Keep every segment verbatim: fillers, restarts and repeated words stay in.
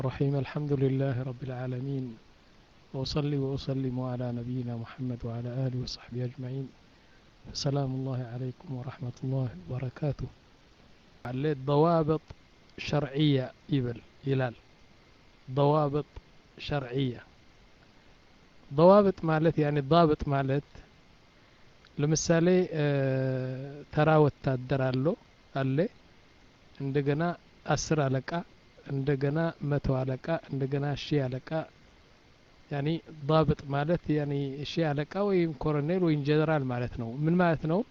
الرحيم الحمد لله رب العالمين وأصلي وأسلم على نبينا محمد وعلى آله وصحبه أجمعين. سلام الله عليكم ورحمة الله وبركاته. عليه ضوابط شرعية يبل يلال ضوابط شرعية ضوابط مالت يعني ضابط مالت ለምሳሌ ተራ ወታደር አለው አለ እንደገና አስር አለቃ እንደገና መቶ አለቃ እንደገና ሺህ አለቃ ያኒ ضابط ማለት ያኒ ሺህ አለቃ ወይም ኮሎኔል ወይም ጀነራል ማለት ነው። ምን ማለት ነው?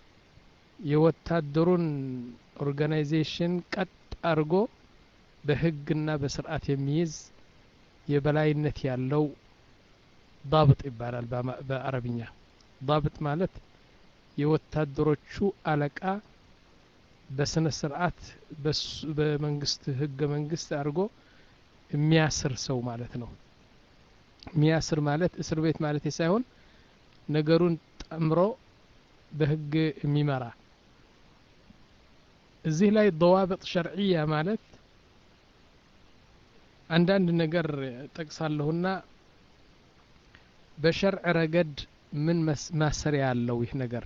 የወታደሩን ኦርጋናይዜሽን ቀጥ አርጎ በህግና በስርዓት የሚይዝ የበላይነት ያለው ضابط ይባላል በአረብኛ። ضابط ማለት የወታደሮቹ አለቃ በስነ ስርዓት በመንግስት ህገ መንግስት አድርጎ የሚያስር ሰው ማለት ነው። የሚያስር ማለት እስር ቤት ማለት ሳይሆን ነገሩን ጠምሮ በህግ የሚመራ። እዚህ ላይ ضوابط شرعية ማለት አንዳንድ ነገር ጠቅሳለሁና በሸርዕ ረገድ ምን ማሰሪያ ያለው ይህ ነገር።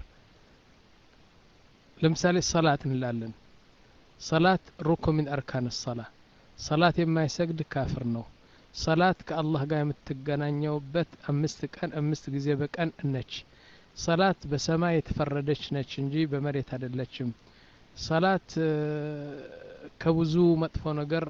ለምሳሌ ሰላት እንላለን። ሰላት ሩኩን من أركان الصلاة። ሰላት የማይሰግድ ካፍር ነው። ሰላት ከአላህ ጋር የምትገናኘውበት አምስት ቀን አምስት ጊዜ በቀን ነች። ሰላት በሰማይ የተፈረደች ነች እንጂ በመሬት አይደለችም። ሰላት ከብዙ መጥፎ ነገር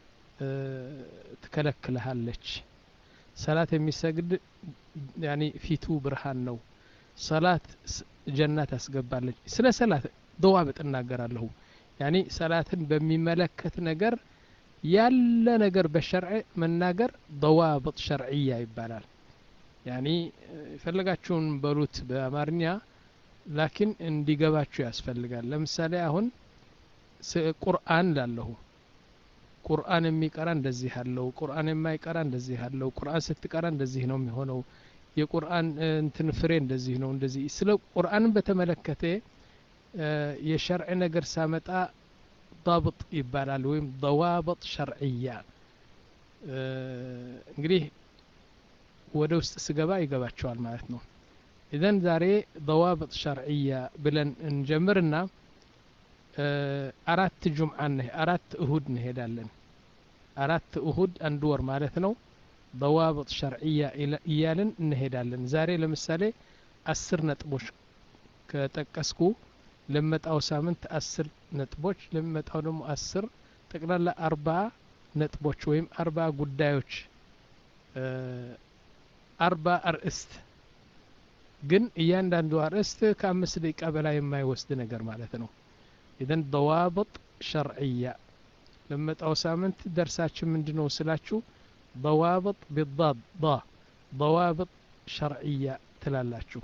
ትከለክልሃለች። ሰላት የሚሰግድ ያኒ ፊቱ ብርሃን ነው። ሰላት ጀነት ታስገባለች። ስለ ሰላት ضوابط እናገራለሁ። ያኒ ሰላትን በሚመለከት ነገር ያለ ነገር በሸርዕ መናገር ضوابط شرعية ይባላል። ያኒ ፈለጋችሁን በሉት በአማርኛ ላኪን እንዲገባችሁ ያስፈልጋል። ለምሳሌ አሁን ቁርአን ላለሁ ቁርአን የሚቀራ እንደዚህ አለው፣ ቁርአን የማይቀራ እንደዚህ አለው፣ ቁርአን ስትቀራ እንደዚህ ነው የሚሆነው፣ የቁርአን እንትን ፍሬ እንደዚህ ነው። እንደዚህ ስለ ቁርአንን በተመለከተ የሸርዕ ነገር ሳመጣ ضابط ይባላል ወይም ضوابط شرعية። እንግዲህ ወደ ውስጥ ስገባ ይገባቸዋል ማለት ነው። ኢዘን ዛሬ ضوابط شرعية ብለን እንጀምርና አራት ጁምዓ ነው አራት እሁድ እንሄዳለን። አራት እሁድ አንድ ወር ማለት ነው። ضوابط شرعية እያልን እንሄዳለን። ዛሬ ለምሳሌ አስር ነጥቦች ከጠቀስኩ ለመጣው ሳምንት አስር ነጥቦች ለመጣው ደግሞ አስር ጠቅላላ አርባ ነጥቦች ወይም አርባ ጉዳዮች አርባ አርእስት ግን እያንዳንዱ አርእስት ከአምስት ደቂቃ በላይ የማይወስድ ነገር ማለት ነው። ኢዘን ضوابط شرعية ለመጣው ሳምንት ደርሳችን ምንድነው ስላችሁ ضوابط بالضاد ضا ضوابط شرعية ትላላችሁ።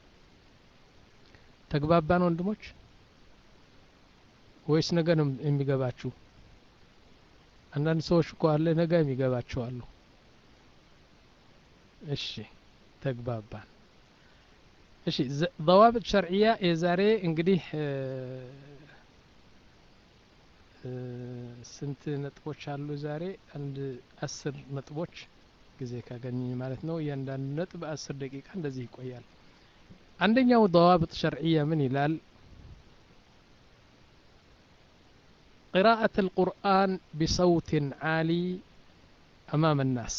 ተግባባን ወንድሞች ወይስ ነገ ነው የሚገባችሁ? አንዳንድ ሰዎች እኮ አለ ነገ የሚገባቸው አሉ። እሺ ተግባባን። እሺ ضوابط شرعية የዛሬ እንግዲህ ስንት ነጥቦች አሉ? ዛሬ አንድ አስር ነጥቦች ጊዜ ካገኘ ማለት ነው። እያንዳንዱ ነጥብ አስር ደቂቃ እንደዚህ ይቆያል። አንደኛው ضوابط شرعية ምን ይላል? قراءة القرآن بصوت عالي أمام الناس።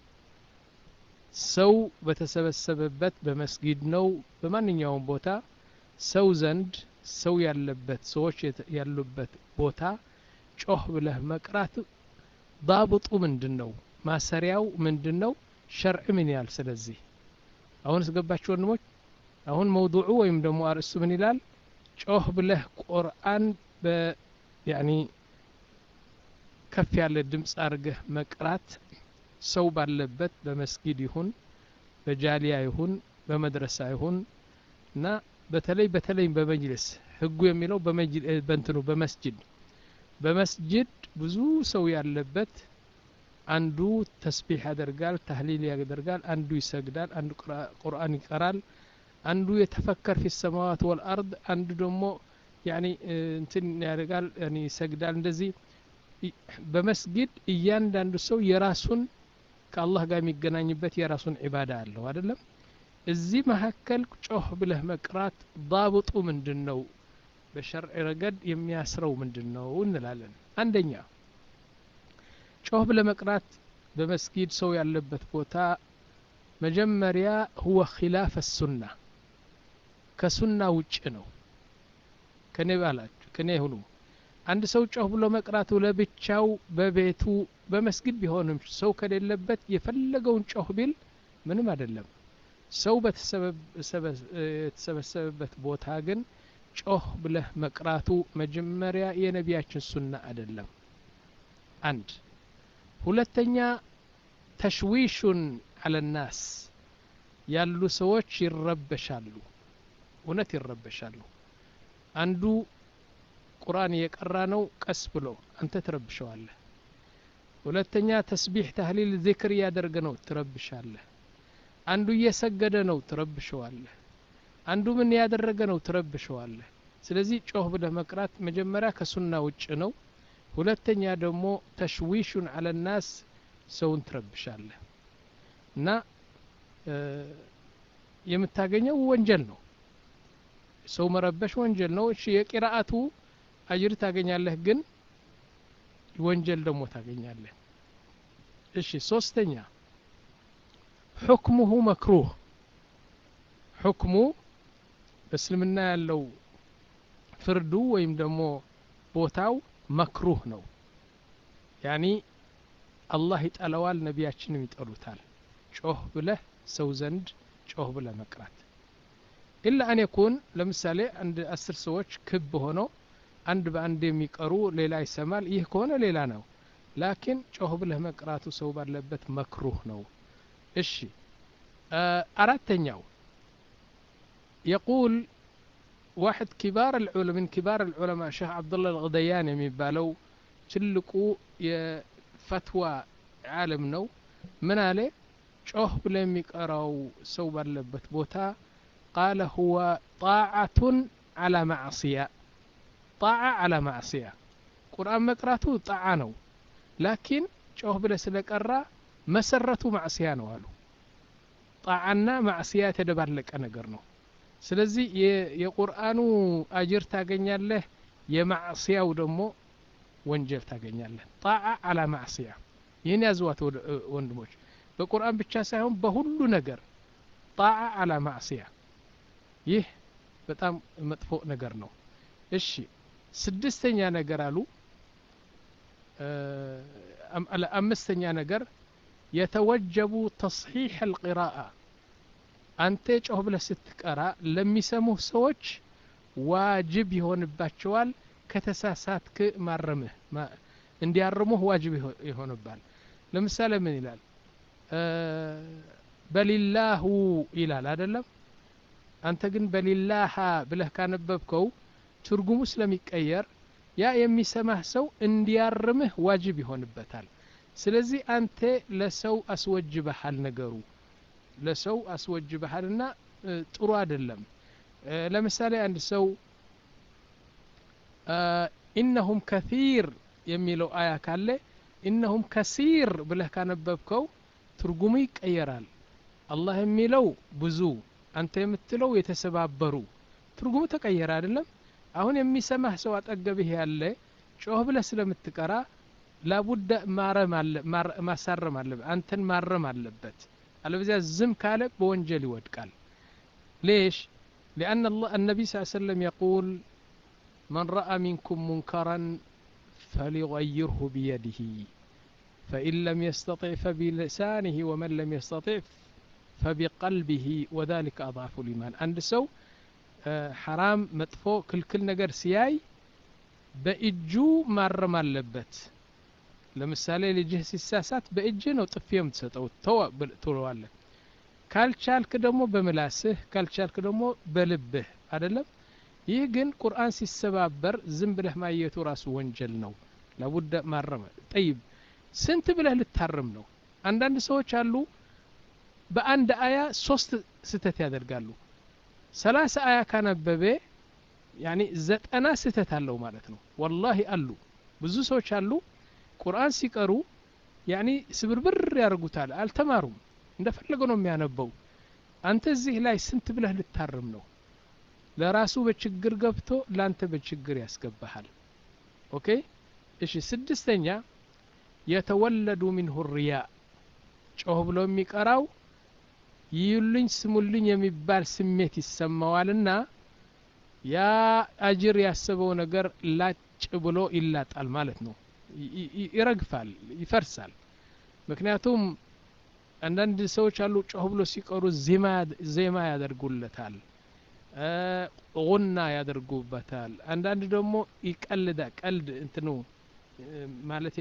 ሰው በተሰበሰበበት በመስጊድ ነው በማንኛውም ቦታ ሰው ዘንድ ሰው ያለበት ሰዎች ያሉበት ቦታ ጮህ ብለህ መቅራት ضابጡ ምንድነው? ማሰሪያው ምንድነው? ሸርዕ ምን ያል? ስለዚህ አሁን ስገባችሁ ወንድሞች አሁን موضوع ወይም ደግሞ አርእስቱ ምን ይላል? ጮህ ብለህ ቁርአን በ ያኒ ከፍ ያለ ድምጽ አርገህ መቅራት ሰው ባለበት በመስጊድ ይሁን በጃሊያ ይሁን በመድረሳ ይሁን እና በተለይ በተለይ በመጅልስ ህጉ የሚለው በመጅል በእንትኑ በመስጂድ በመስጂድ ብዙ ሰው ያለበት አንዱ ተስቢህ ያደርጋል፣ ተህሊል ያደርጋል፣ አንዱ ይሰግዳል፣ አንዱ ቁርአን ይቀራል፣ አንዱ የተፈከር في السماوات والأرض፣ አንዱ ደግሞ ያኒ እንትን ያደርጋል ያኒ ይሰግዳል። እንደዚህ በመስጊድ እያንዳንዱ ሰው የራሱን ከአላህ ጋር የሚገናኝበት የራሱን ዒባዳ አለው አይደለም እዚህ መካከል ጮህ ብለህ መቅራት ضابጡ ምንድነው በሸርዕ ረገድ የሚያስረው ምንድነው እንላለን አንደኛ ጮህ ብለህ መቅራት በመስጊድ ሰው ያለበት ቦታ መጀመሪያ هو خلاف السنة ከሱና ውጭ ነው ከኔ ባላችሁ ከኔ ሁሉ አንድ ሰው ጮህ ብሎ መቅራቱ ለብቻው በቤቱ በመስጊድ ቢሆንም ሰው ከሌለበት የፈለገውን ጮህ ቢል ምንም አይደለም ሰው በተሰበሰበበት ቦታ ግን ጮህ ብለህ መቅራቱ መጀመሪያ የነቢያችን ሱና አይደለም አንድ ሁለተኛ ተሽዊሹን على الناس ያሉ ሰዎች ይረበሻሉ እውነት ይረበሻሉ አንዱ ቁርአን የቀራ ነው ቀስ ብሎ አንተ ትረብሸዋለህ ሁለተኛ ተስቢህ ተህሊል ዚክር ያደርግ ነው ትረብሻለህ አንዱ እየሰገደ ነው ትረብሸዋለህ አንዱ ምን ያደረገ ነው ትረብሸዋለህ ስለዚህ ጮህ ብለህ መቅራት መጀመሪያ ከሱና ውጭ ነው ሁለተኛ ደግሞ ተሽዊሹን على الناس ሰውን ትረብሻለህ እና የምታገኘው ወንጀል ነው ሰው መረበሽ ወንጀል ነው እሺ የቂራአቱ አጅር ታገኛለህ ግን ወንጀል ደግሞ ታገኛለህ እሺ ሶስተኛ حكمه مكروه حكمه በእስልምና ያለው ፍርዱ ወይም ደግሞ ቦታው መክሩህ ነው ያኒ አላህ ይጠላዋል ነቢያችንም ይጠሉታል ጮህ ብለህ ሰው ዘንድ ጮህ ብለህ መቅራት ኢላ አን يكون ለምሳሌ አንድ አስር ሰዎች ክብ ሆነው አንድ በአንድ የሚቀሩ ሌላ ይሰማል ይህ ከሆነ ሌላ ነው ላኪን ጮህ ብለህ መቅራቱ ሰው ባለበት መክሩህ ነው እሺ አራተኛው يقول واحد كبار العلماء من كبار العلماء شيخ عبد الله الغديان የሚባለው ትልቁ የፈትዋ ዓለም ነው ምን አለ ጮህ ብለህ የሚቀራው ሰው ባለበት ቦታ قال هو طاعة على معصية طاعة على معصية قرآن مقراته طاعة ነው لكن ጮህ ብለህ ስለቀራ መሰረቱ ማዕሲያ ነው አሉ ጣዓና ማዕሲያ ተደባለቀ ነገር ነው ስለዚህ የቁርአኑ አጅር ታገኛለህ የማዕሲያው ደግሞ ወንጀል ታገኛለህ ጣዓ على ማዕሲያ ይሄን ያዙዋት ወንድሞች በቁርአን ብቻ ሳይሆን በሁሉ ነገር ጣዓ على ማዕሲያ ይህ በጣም መጥፎ ነገር ነው እሺ ስድስተኛ ነገር አሉ አምስተኛ ነገር يتوجب تصحيح القراءة አንተ ጮህ ብለህ ስትቀራ ለሚሰሙህ ሰዎች ዋጅብ ይሆንባቸዋል ከተሳሳትክ ማረምህ እንዲያርሙህ ዋጅብ ይሆንባል ለምሳሌ ምን ይላል በሊላሁ ይላል አይደለም አንተ ግን በሊላሃ ብለህ ካነበብከው ትርጉሙ ስለሚቀየር ያ የሚሰማህ ሰው እንዲያርምህ ዋጅብ ይሆንበታል ስለዚህ አንተ ለሰው አስወጅበሃል ነገሩ ለሰው አስወጅበሃልና ጥሩ አይደለም ለምሳሌ አንድ ሰው ኢነሁም ከሲር የሚለው አያ ካለ ኢነሁም ከሲር ብለህ ካነበብከው ትርጉሙ ይቀየራል አላህ የሚለው ብዙ አንተ የምትለው የተሰባበሩ ትርጉሙ ተቀየረ አይደለም አሁን የሚሰማህ ሰው አጠገብህ ያለ ጮህ ብለህ ስለምትቀራ لابد ማረም አለ ማሳረም አለ አንተን ማረም አለበት አለበዚያ ዝም ካለ በወንጀል ይወድቃል ليش لأن الله النبي صلى الله عليه وسلم يقول من رأى منكم منكرا فليغيره بيده فإن لم يستطع فبلسانه ومن لم يستطع فبقلبه وذلك أضعف الإيمان عند سو حرام مطفو كل كل ነገር ሲያይ በእጁ ማረም አለበት ለምሳሌ ልጅህ ሲሳሳት በእጅ ነው ጥፊ የምትሰጠው ተው ትለዋለህ ካልቻልክ ደግሞ በመላስህ ካልቻልክ ደግሞ በልብህ አይደለም ይህ ግን ቁርአን ሲሰባበር ዝም ብለህ ማየቱ ራሱ ወንጀል ነው ለቡደ ማረም طيب ስንት ብለህ ልታርም ነው አንዳንድ ሰዎች አሉ በአንድ አያ ሶስት ስተት ያደርጋሉ ሰላሳ አያ ካነበበ يعني ዘጠና ስተት አለው ማለት ነው والله አሉ ብዙ ሰዎች አሉ ቁርአን ሲቀሩ ያኒ ስብርብር ያርጉታል አልተማሩም እንደፈለገው ነው የሚያነበው አንተ እዚህ ላይ ስንት ብለህ ልታርም ነው ለራሱ በችግር ገብቶ ላንተ በችግር ያስገባሃል ኦኬ እሺ ስድስተኛ የተወለዱ منه الرياء ጮህ ብሎ የሚቀራው ይዩልኝ ስሙልኝ የሚባል ስሜት ይሰማዋልና ያ አጅር ያሰበው ነገር ላጭ ብሎ ይላጣል ማለት ነው ይረግፋል ይፈርሳል ምክንያቱም አንዳንድ ሰዎች አሉ ጮህ ብሎ ሲቀሩ ዜማ ዜማ ያደርጉለታል ቁና ያደርጉበታል አንዳንድ ደግሞ ይቀልዳ ቀልድ እንትኑ ማለት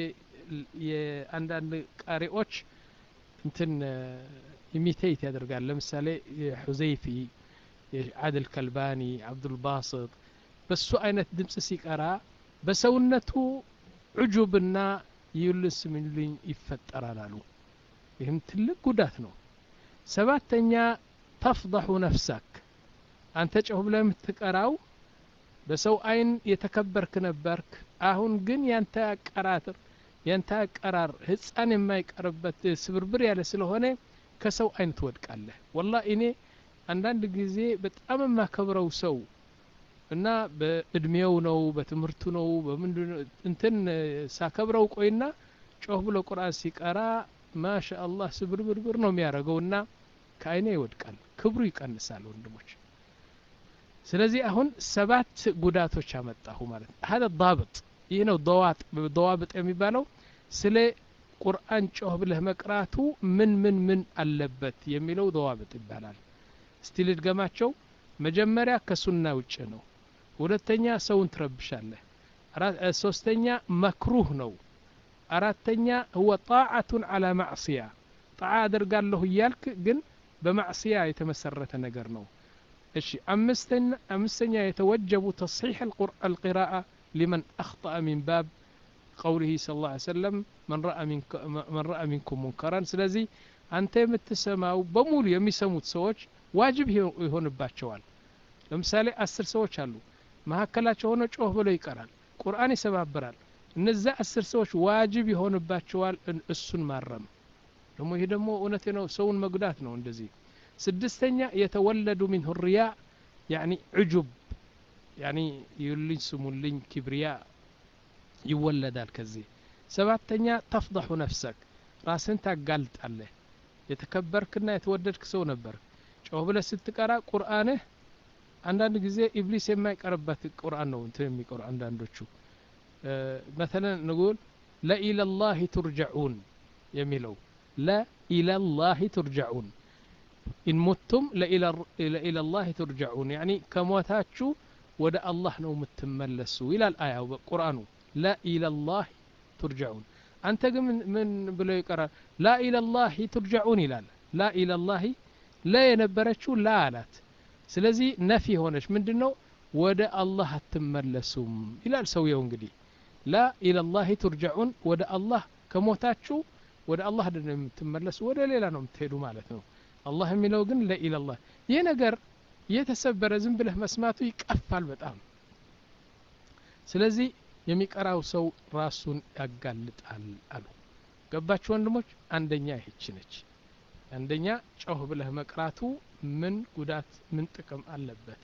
የአንዳንድ ቃሪዎች እንትን ኢሚቴት ያደርጋል ለምሳሌ ሁዘይፊ የዓድል ከልባኒ አብዱል ባሲጥ በሱ አይነት ድምጽ ሲቀራ በሰውነቱ ዑጁብና ይልስምልኝ ይፈጠራል አሉ ይህም ትልቅ ጉዳት ነው ሰባተኛ ተፍضح ነፍሰክ አንተ ጮህ ብለህ የምትቀራው በሰው አይን የተከበርክ ነበርክ አሁን ግን ያንተ አቀራር ያንተ አቀራር ህፃን የማይቀርበት ስብርብር ያለ ስለሆነ ከሰው አይን ትወድቃለህ والله እኔ አንዳንድ ጊዜ በጣም የማከብረው ሰው እና በእድሜው ነው በትምህርቱ ነው በምንድነው እንትን ሳከብረው ቆይና ጮህ ብሎ ቁርአን ሲቀራ ማሻአላህ ስብርብር ነው የሚያረገውና ከአይኔ ይወድቃል ክብሩ ይቀንሳል ወንድሞች ስለዚህ አሁን ሰባት ጉዳቶች አመጣሁ ማለት هذا الضابط ይህ ነው ضوابط ضوابط የሚባለው ስለ ቁርአን ጮህ ብለህ መቅራቱ ምን ምን ምን አለበት የሚለው ضوابط ይባላል እስቲ ልድገማቸው መጀመሪያ ከሱና ውጭ ነው ሁለተኛ ሰውን ትረብሻለህ ሶስተኛ መክሩህ ነው አራተኛ هو طاعة على معصية طاعة አደርጋለሁ ይያልክ ግን በማዕሲያ የተመሰረተ ነገር ነው እሺ አምስተኛ አምስተኛ የተወጀቡ تصحيح القراءة لمن أخطأ من باب قوله صلى الله عليه وسلم من رأى منكم من رأى منكم منكرا ስለዚህ አንተ የምትሰማው በሙሉ የሚሰሙት ሰዎች ዋጅብ ይሆንባቸዋል ለምሳሌ አስር ሰዎች አሉ መሐከላቸው ሆነ ጮህ ብሎ ይቀራል ቁርአን ይሰባበራል እነዛ አስር ሰዎች ዋጅብ ይሆንባቸዋል እሱን ማረም ደግሞ ይሄ ደግሞ እውነቴ ነው ሰውን መጉዳት ነው እንደዚህ ስድስተኛ የተወለዱ منه الرياء يعني عجب يعني يلين سمولين كبرياء ይወለዳል ከዚህ ሰባተኛ تفضح نفسك ራስን ታጋልጣለህ የተከበርክና የተወደድክ ሰው ነበር ጮህ ብለህ ስትቀራ ቁርአንህ አንዳንድ ጊዜ ኢብሊስ የማይቀርበት ቁርአን ነው እንትን የሚቀሩ አንዳንዶቹ مثلا نقول لا الى الله ترجعون የሚለው لا الى الله ترجعون ان متم لا الى الى الله ترجعون يعني كموتاچو ወደ አላህ ነው የምትመለሱ ይላል አያው በቁርአኑ لا الى الله ترجعون አንተ ግን ምን ብሎ ይቀራል لا الى الله ترجعون ይላል لا الى الله لا የነበረችው ላ አላት ስለዚህ ነፊ ሆነች ምንድነው ወደ አላህ አትመለሱም ይላል ሰውየው እንግዲህ لا الى الله ترجعون ወደ አላህ ከሞታችሁ ወደ አላህ አይደለም የምትመለሱ ወደ ሌላ ነው የምትሄዱ ማለት ነው አላህ የሚለው ግን لا الى الله ይሄ ነገር የተሰበረ ዝም ብለህ መስማቱ ይቀፋል በጣም ስለዚህ የሚቀራው ሰው ራሱን ያጋልጣል አሉ ገባችሁ ወንድሞች አንደኛ ይህች ነች አንደኛ ጮህ ብለህ መቅራቱ ምን ጉዳት ምን ጥቅም አለበት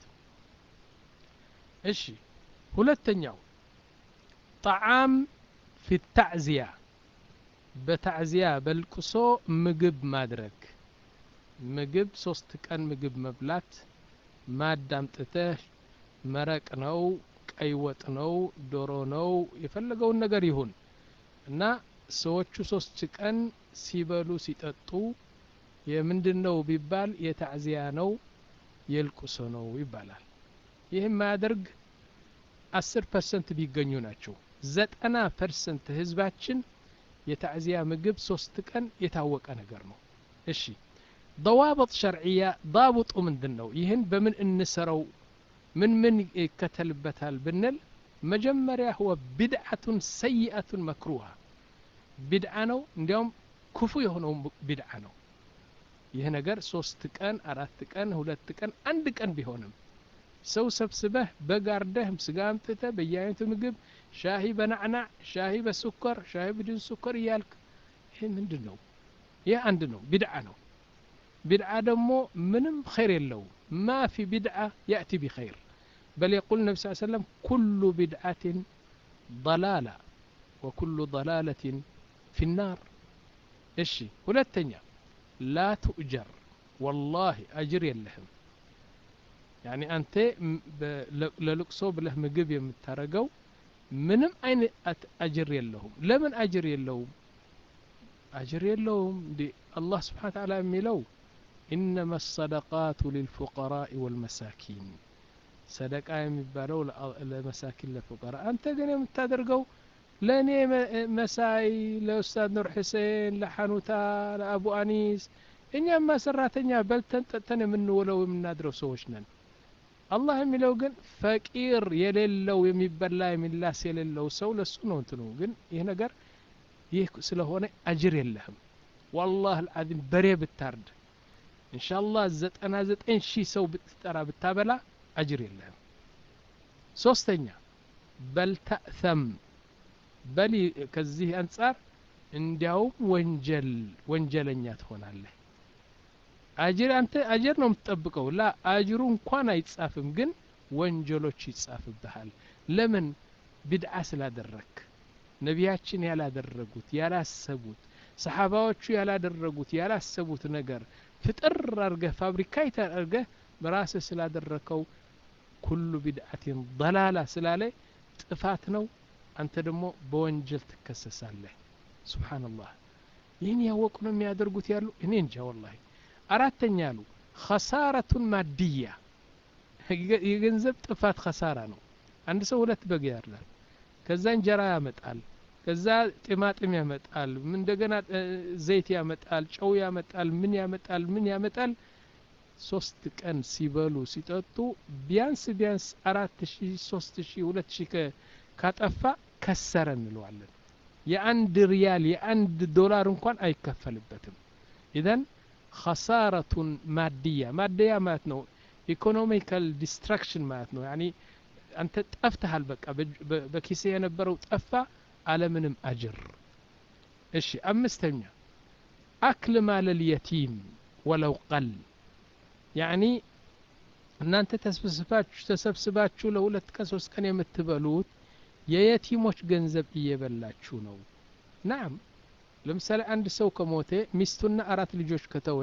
እሺ ሁለተኛው طعام في التعزية በታዕዚያ በልቅሶ ምግብ ማድረግ ምግብ ሶስት ቀን ምግብ መብላት ማዳምጥተህ መረቅ ነው ቀይ ወጥ ነው ዶሮ ነው የፈለገውን ነገር ይሁን እና ሰዎቹ ሶስት ቀን ሲበሉ ሲጠጡ የምንድነው ቢባል የታዕዚያ ነው የልቅሶ ነው ይባላል ይሄን ማያደርግ አስር ፐርሰንት ቢገኙ ናቸው ዘጠና ፐርሰንት ህዝባችን የታዕዚያ ምግብ ሶስት ቀን የታወቀ ነገር ነው እሺ ضوابط شرعيه ضابط ምንድነው ይሄን በምን እንሰራው ምን ምን ይከተልበታል ብንል መጀመሪያ هو بدعه سيئه مكروهه بدعه ነው እንዲያውም ክፉ የሆነው بدعه ነው ይሄ ነገር ሶስት ቀን አራት ቀን ሁለት ቀን አንድ ቀን ቢሆንም ሰው ሰብስበህ በጋርደህ ስጋ አምጥተህ በየአይነቱ ምግብ ሻሂ በናዕናዕ ሻሂ በስኳር ሻሂ ብድን ስኳር እያልክ ይሄ ምንድን ነው? ይህ አንድ ነው፣ ቢድዓ ነው። ቢድዓ ደግሞ ምንም ኸይር የለውም። ማ ፊ ቢድዓ ያእቲ ቢኸይር በል የቁል ነቢ ስ ሰለም ኩሉ ቢድዓትን ضላላ ወኩሉ ضላለትን ፊ ናር። እሺ ሁለተኛ ላ ቱእጀር ወላሂ አጅር የለህም። ያኒ አንተ ለልቅሶ ብለህ ምግብ የምታረገው ምንም አይነት አጅር የለውም። ለምን አጅር የለውም? አጅር የለውም እንዴ አላህ ስብሓን ተዓላ የሚለው ኢነማ ሰደቃቱ ሊልፉቀራኢ ወልመሳኪን፣ ሰደቃ የሚባለው ለመሳኪን ለፉቀራ። አንተ ግን የምታደርገው ለእኔ መሳይ፣ ለኡስታዝ ኑር ሕሴን፣ ለሐኑታ፣ ለአቡ አኒስ፣ እኛማ ሰራተኛ በልተን ጠጥተን የምንውለው የምናድረው ሰዎች ነን። አላህ የሚለው ግን ፈቂር የሌለው የሚበላ የሚላስ የሌለው ሰው ለሱ ነው እንትኑ። ግን ይህ ነገር ይህ ስለሆነ አጅር የለህም። والله العظيم በሬ ብታርድ ኢንሻአላህ ዘጠና ዘጠኝ ሺህ ሰው ብትጠራ ብታበላ አጅር የለህም። ሶስተኛ በልተእተም በሊ ከዚህ አንጻር እንዲያው ወንጀል ወንጀለኛ ትሆናለህ። አጅር አንተ አጅር ነው የምትጠብቀው። ላ አጅሩ እንኳን አይጻፍም፣ ግን ወንጀሎች ይጻፍብሃል። ለምን? ቢድዓ ስላደረክ፣ ነቢያችን ያላደረጉት ያላሰቡት፣ ሰሓባዎቹ ያላደረጉት ያላሰቡት ነገር ፍጥር አርገህ ፋብሪካይት አርገህ በራስህ ስላደረከው ኩሉ ቢድዓትን ضላላ ስላለ ጥፋት ነው። አንተ ደግሞ በወንጀል ትከሰሳለህ። ሱብሃንአላህ። ይህን ያወቁ ነው የሚያደርጉት ያሉ እኔ እንጃ ወላሂ። አራተኛ ያሉ ኸሳረቱን ማድያ፣ የገንዘብ ጥፋት ኸሳራ ነው። አንድ ሰው ሁለት በግ ያርዳል፣ ከዛ እንጀራ ያመጣል፣ ከዛ ጢማጢም ያመጣል፣ እንደገና ዘይት ያመጣል፣ ጨው ያመጣል፣ ምን ያመጣል ምን ያመጣል። ሶስት ቀን ሲበሉ ሲጠጡ ቢያንስ ቢያንስ አራት ሺህ ሶስት ሺህ ሁለት ሺህ ካጠፋ ከሰረ እንለዋለን። የአንድ ሪያል የአንድ ዶላር እንኳን አይከፈልበትም። ኢዘን ኸሳረቱን ማድያ፣ ማድያ ማለት ነው ኢኮኖሚካል ዲስትራክሽን ማለት ነው። ያኒ አንተ ጠፍተሃል፣ በቃ በኪሴ የነበረው ጠፋ አለምንም አጅር። እሺ አምስተኛ አክል ማለል የቲም ወለው ቀል፣ ያኒ እናንተ ተሰብስባችሁ ተሰብስባችሁ ለሁለት ቀን ሶስት ቀን የምትበሉት የየቲሞች ገንዘብ እየበላችሁ ነው። ናም ለምሳሌ አንድ ሰው ከሞተ ሚስቱና አራት ልጆች ከተወ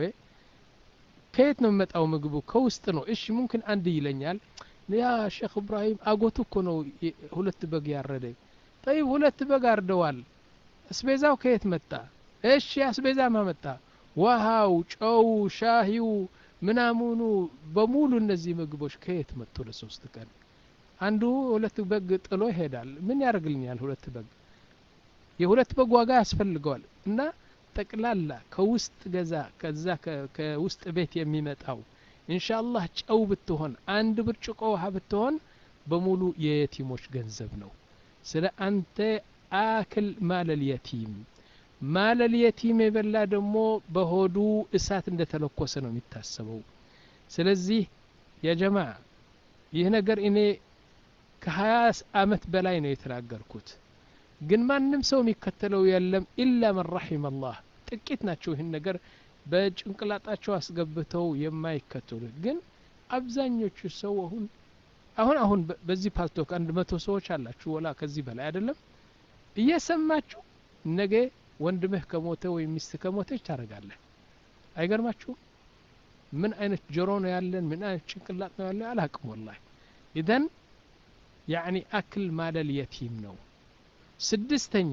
ከየት ነው የሚመጣው ምግቡ? ከውስጥ ነው። እሺ ሙምኪን አንድ ይለኛል ያ ሼክ ኢብራሂም አጎቱ እኮ ነው ሁለት በግ ያረደ። طيب ሁለት በግ አርደዋል፣ አስቤዛው ከየት መጣ? እሺ አስቤዛ ማመጣ ውሃው፣ ጨው፣ ሻሂው ምናምኑ በሙሉ እነዚህ ምግቦች ከየት መጡ? ለሶስት ቀን አንዱ ሁለት በግ ጥሎ ይሄዳል። ምን ያደርግልኛል? ሁለት በግ የሁለት በግ ዋጋ ያስፈልገዋል። እና ጠቅላላ ከውስጥ ገዛ ከዛ ከውስጥ ቤት የሚመጣው ኢንሻአላህ ጨው ብትሆን አንድ ብርጭቆ ውሃ ብትሆን በሙሉ የየቲሞች ገንዘብ ነው። ስለ አንተ አክል ማለል የቲም፣ ማለል የቲም የበላ ደግሞ በሆዱ እሳት እንደተለኮሰ ነው የሚታሰበው። ስለዚህ የጀማዓ ይህ ነገር እኔ ከሀያ አመት በላይ ነው የተናገርኩት፣ ግን ማንም ሰው የሚከተለው የለም ኢላ መን ረሒመ አላህ። ጥቂት ናቸው ይህን ነገር በጭንቅላጣቸው አስገብተው የማይከተሉት። ግን አብዛኞቹ ሰው አሁን አሁን አሁን በዚህ ፓስቶክ አንድ መቶ ሰዎች አላችሁ ወላ ከዚህ በላይ አይደለም፣ እየሰማችሁ ነገ ወንድምህ ከሞተ ወይ ሚስት ከሞተች ታረጋለህ። አይገርማችሁም? ምን አይነት ጆሮ ነው ያለን? ምን አይነት ጭንቅላት ነው ያለን? አላቅም ወላሂ። ኢዘን ያኒ አክል ማለል የቲም ነው። ስድስተኛ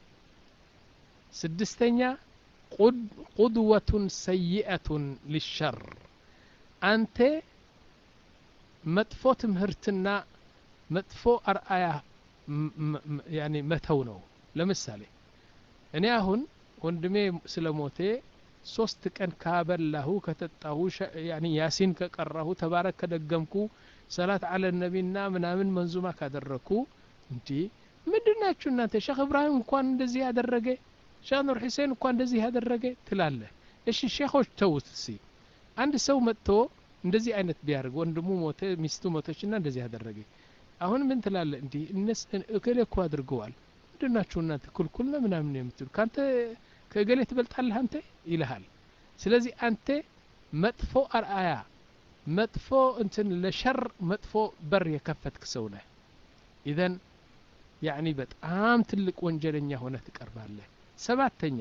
ስድስተኛ ቁድወቱን ሰይئቱን ሊሸር፣ አንተ መጥፎ ትምህርትና መጥፎ አርአያ ያኒ መተው ነው። ለምሳሌ እኔ አሁን ወንድሜ ስለሞተ ሶስት ቀን ካበላሁ ከተጣሁ ያኒ ያሲን ከቀራሁ ተባረክ ከደገምኩ ሰላት አለ ነቢና ምናምን መንዙማ ካደረኩ እንዴ ምንድናችሁ እናንተ? ሼክ ኢብራሂም እንኳን እንደዚህ ያደረገ፣ ሼክ ኑር ሁሴን እንኳን እንደዚህ ያደረገ ትላለህ። እሺ ሼኾች ተውት። እሺ አንድ ሰው መጥቶ እንደዚህ አይነት ቢያርግ ወንድሙ ሞተ ሚስቱ ሞተችና እንደዚህ ያደረገ አሁን ምን ትላለህ እንዴ እነስ እከሌ እኮ አድርገዋል ምንድናችሁ እናንተ ኩልኩል ነው ምናምን የምትሉ ካንተ ከገሌ ትበልጣለህ አንተ ይልሃል ስለዚህ አንተ መጥፎ አርአያ መጥፎ እንትን ለሸር መጥፎ በር የከፈትክ ሰው ነህ ኢዘን ያኒ በጣም ትልቅ ወንጀለኛ ሆነ ትቀርባለህ ሰባተኛ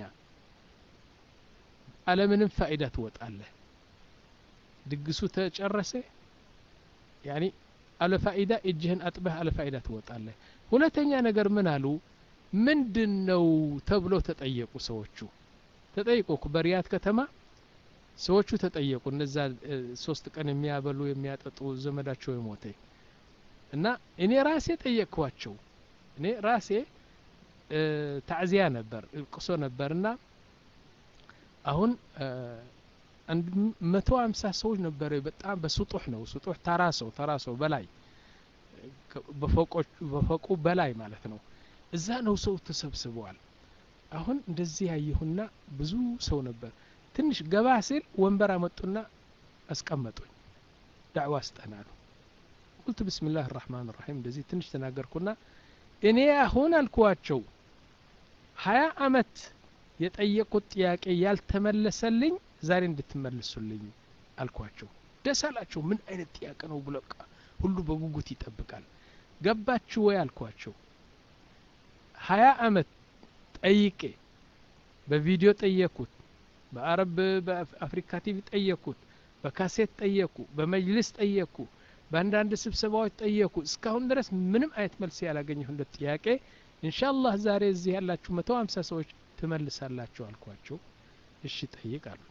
አለምንም ፋይዳ ትወጣለህ ድግሱ ተጨረሰ ያኒ አለ ፋይዳ እጅህን አጥበህ አለ ፋይዳ ትወጣለህ ሁለተኛ ነገር ምን አሉ ምንድነው ተብሎ ተጠየቁ ሰዎቹ ተጠየቁ በሪያድ ከተማ ሰዎቹ ተጠየቁ እነዛ ሶስት ቀን የሚያበሉ የሚያጠጡ ዘመዳቸው የሞተ እና እኔ ራሴ ጠየቅኳቸው እኔ ራሴ ታዕዚያ ነበር ቅሶ ነበርና አሁን አንድ መቶ ሃምሳ ሰዎች ነበር በጣም በስጡህ ነው ስጡህ ተራሰው ተራሰው በላይ በፎቆች በፎቁ በላይ ማለት ነው እዛ ነው ሰው ተሰብስበዋል አሁን እንደዚህ ያየሁና ብዙ ሰው ነበር ትንሽ ገባ ሲል ወንበር አመጡና አስቀመጡኝ ዳዕዋ አስጠናሉ قلت بسم الله الرحمن الرحيم እንደዚህ ትንሽ ተናገርኩና እኔ አሁን አልኳቸው ሀያ አመት የጠየቁት ጥያቄ ያልተመለሰልኝ ዛሬ እንድትመልሱልኝ አልኳቸው ደሳላቸው ምን አይነት ጥያቄ ነው ብለቃ ሁሉ በጉጉት ይጠብቃል ገባችሁ ወይ አልኳቸው ሀያ አመት ጠይቄ በቪዲዮ ጠየቁት በአረብ በአፍሪካ ቲቪ ጠየቁት በካሴት ጠየቁ በመጅልስ ጠየቁ በአንዳንድ ስብሰባዎች ጠየቁ እስካሁን ድረስ ምንም አይነት መልስ ያላገኘሁ እንደ ጥያቄ ኢንሻአላህ ዛሬ እዚህ ያላችሁ መቶ ሃምሳ ሰዎች ትመልሳላችሁ አልኳቸው እሺ ጠይቃሉ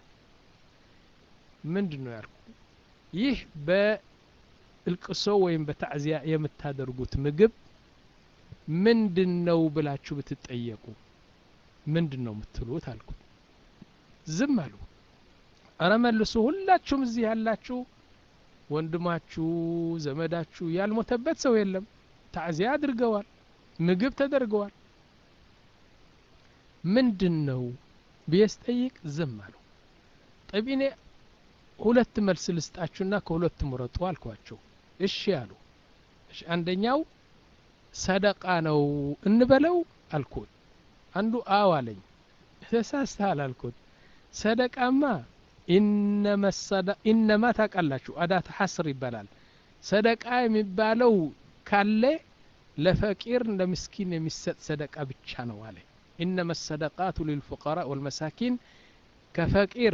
ምንድነው ያልኩ ይህ በእልቅሶ ወይም በታዕዚያ የምታደርጉት ምግብ ምንድነው ብላችሁ ብትጠየቁ ምንድነው የምትሉት አልኩ ዝም አሉ አረ መልሱ ሁላችሁም እዚህ ያላችሁ ወንድማችሁ ዘመዳችሁ ያልሞተበት ሰው የለም ታዕዚያ አድርገዋል ምግብ ተደርገዋል ምንድነው ቢያስጠይቅ ዝም አሉ ጠቢኔ ሁለት መልስ ልስጣችሁና ከሁለት ምረጡ አልኳቸው እሺ አሉ እሺ አንደኛው ሰደቃ ነው እንበለው አልኩት አንዱ አው አለኝ ተሳስተሃል አልኩት ሰደቃማ ኢነማ ሰደ ኢነማ ታቃላችሁ አዳት ሐስር ይባላል ሰደቃ የሚባለው ካለ ለፈቂር ለምስኪን የሚሰጥ ሰደቃ ብቻ ነው አለ ኢነማ الصدقات للفقراء والمساكين ከፈቂር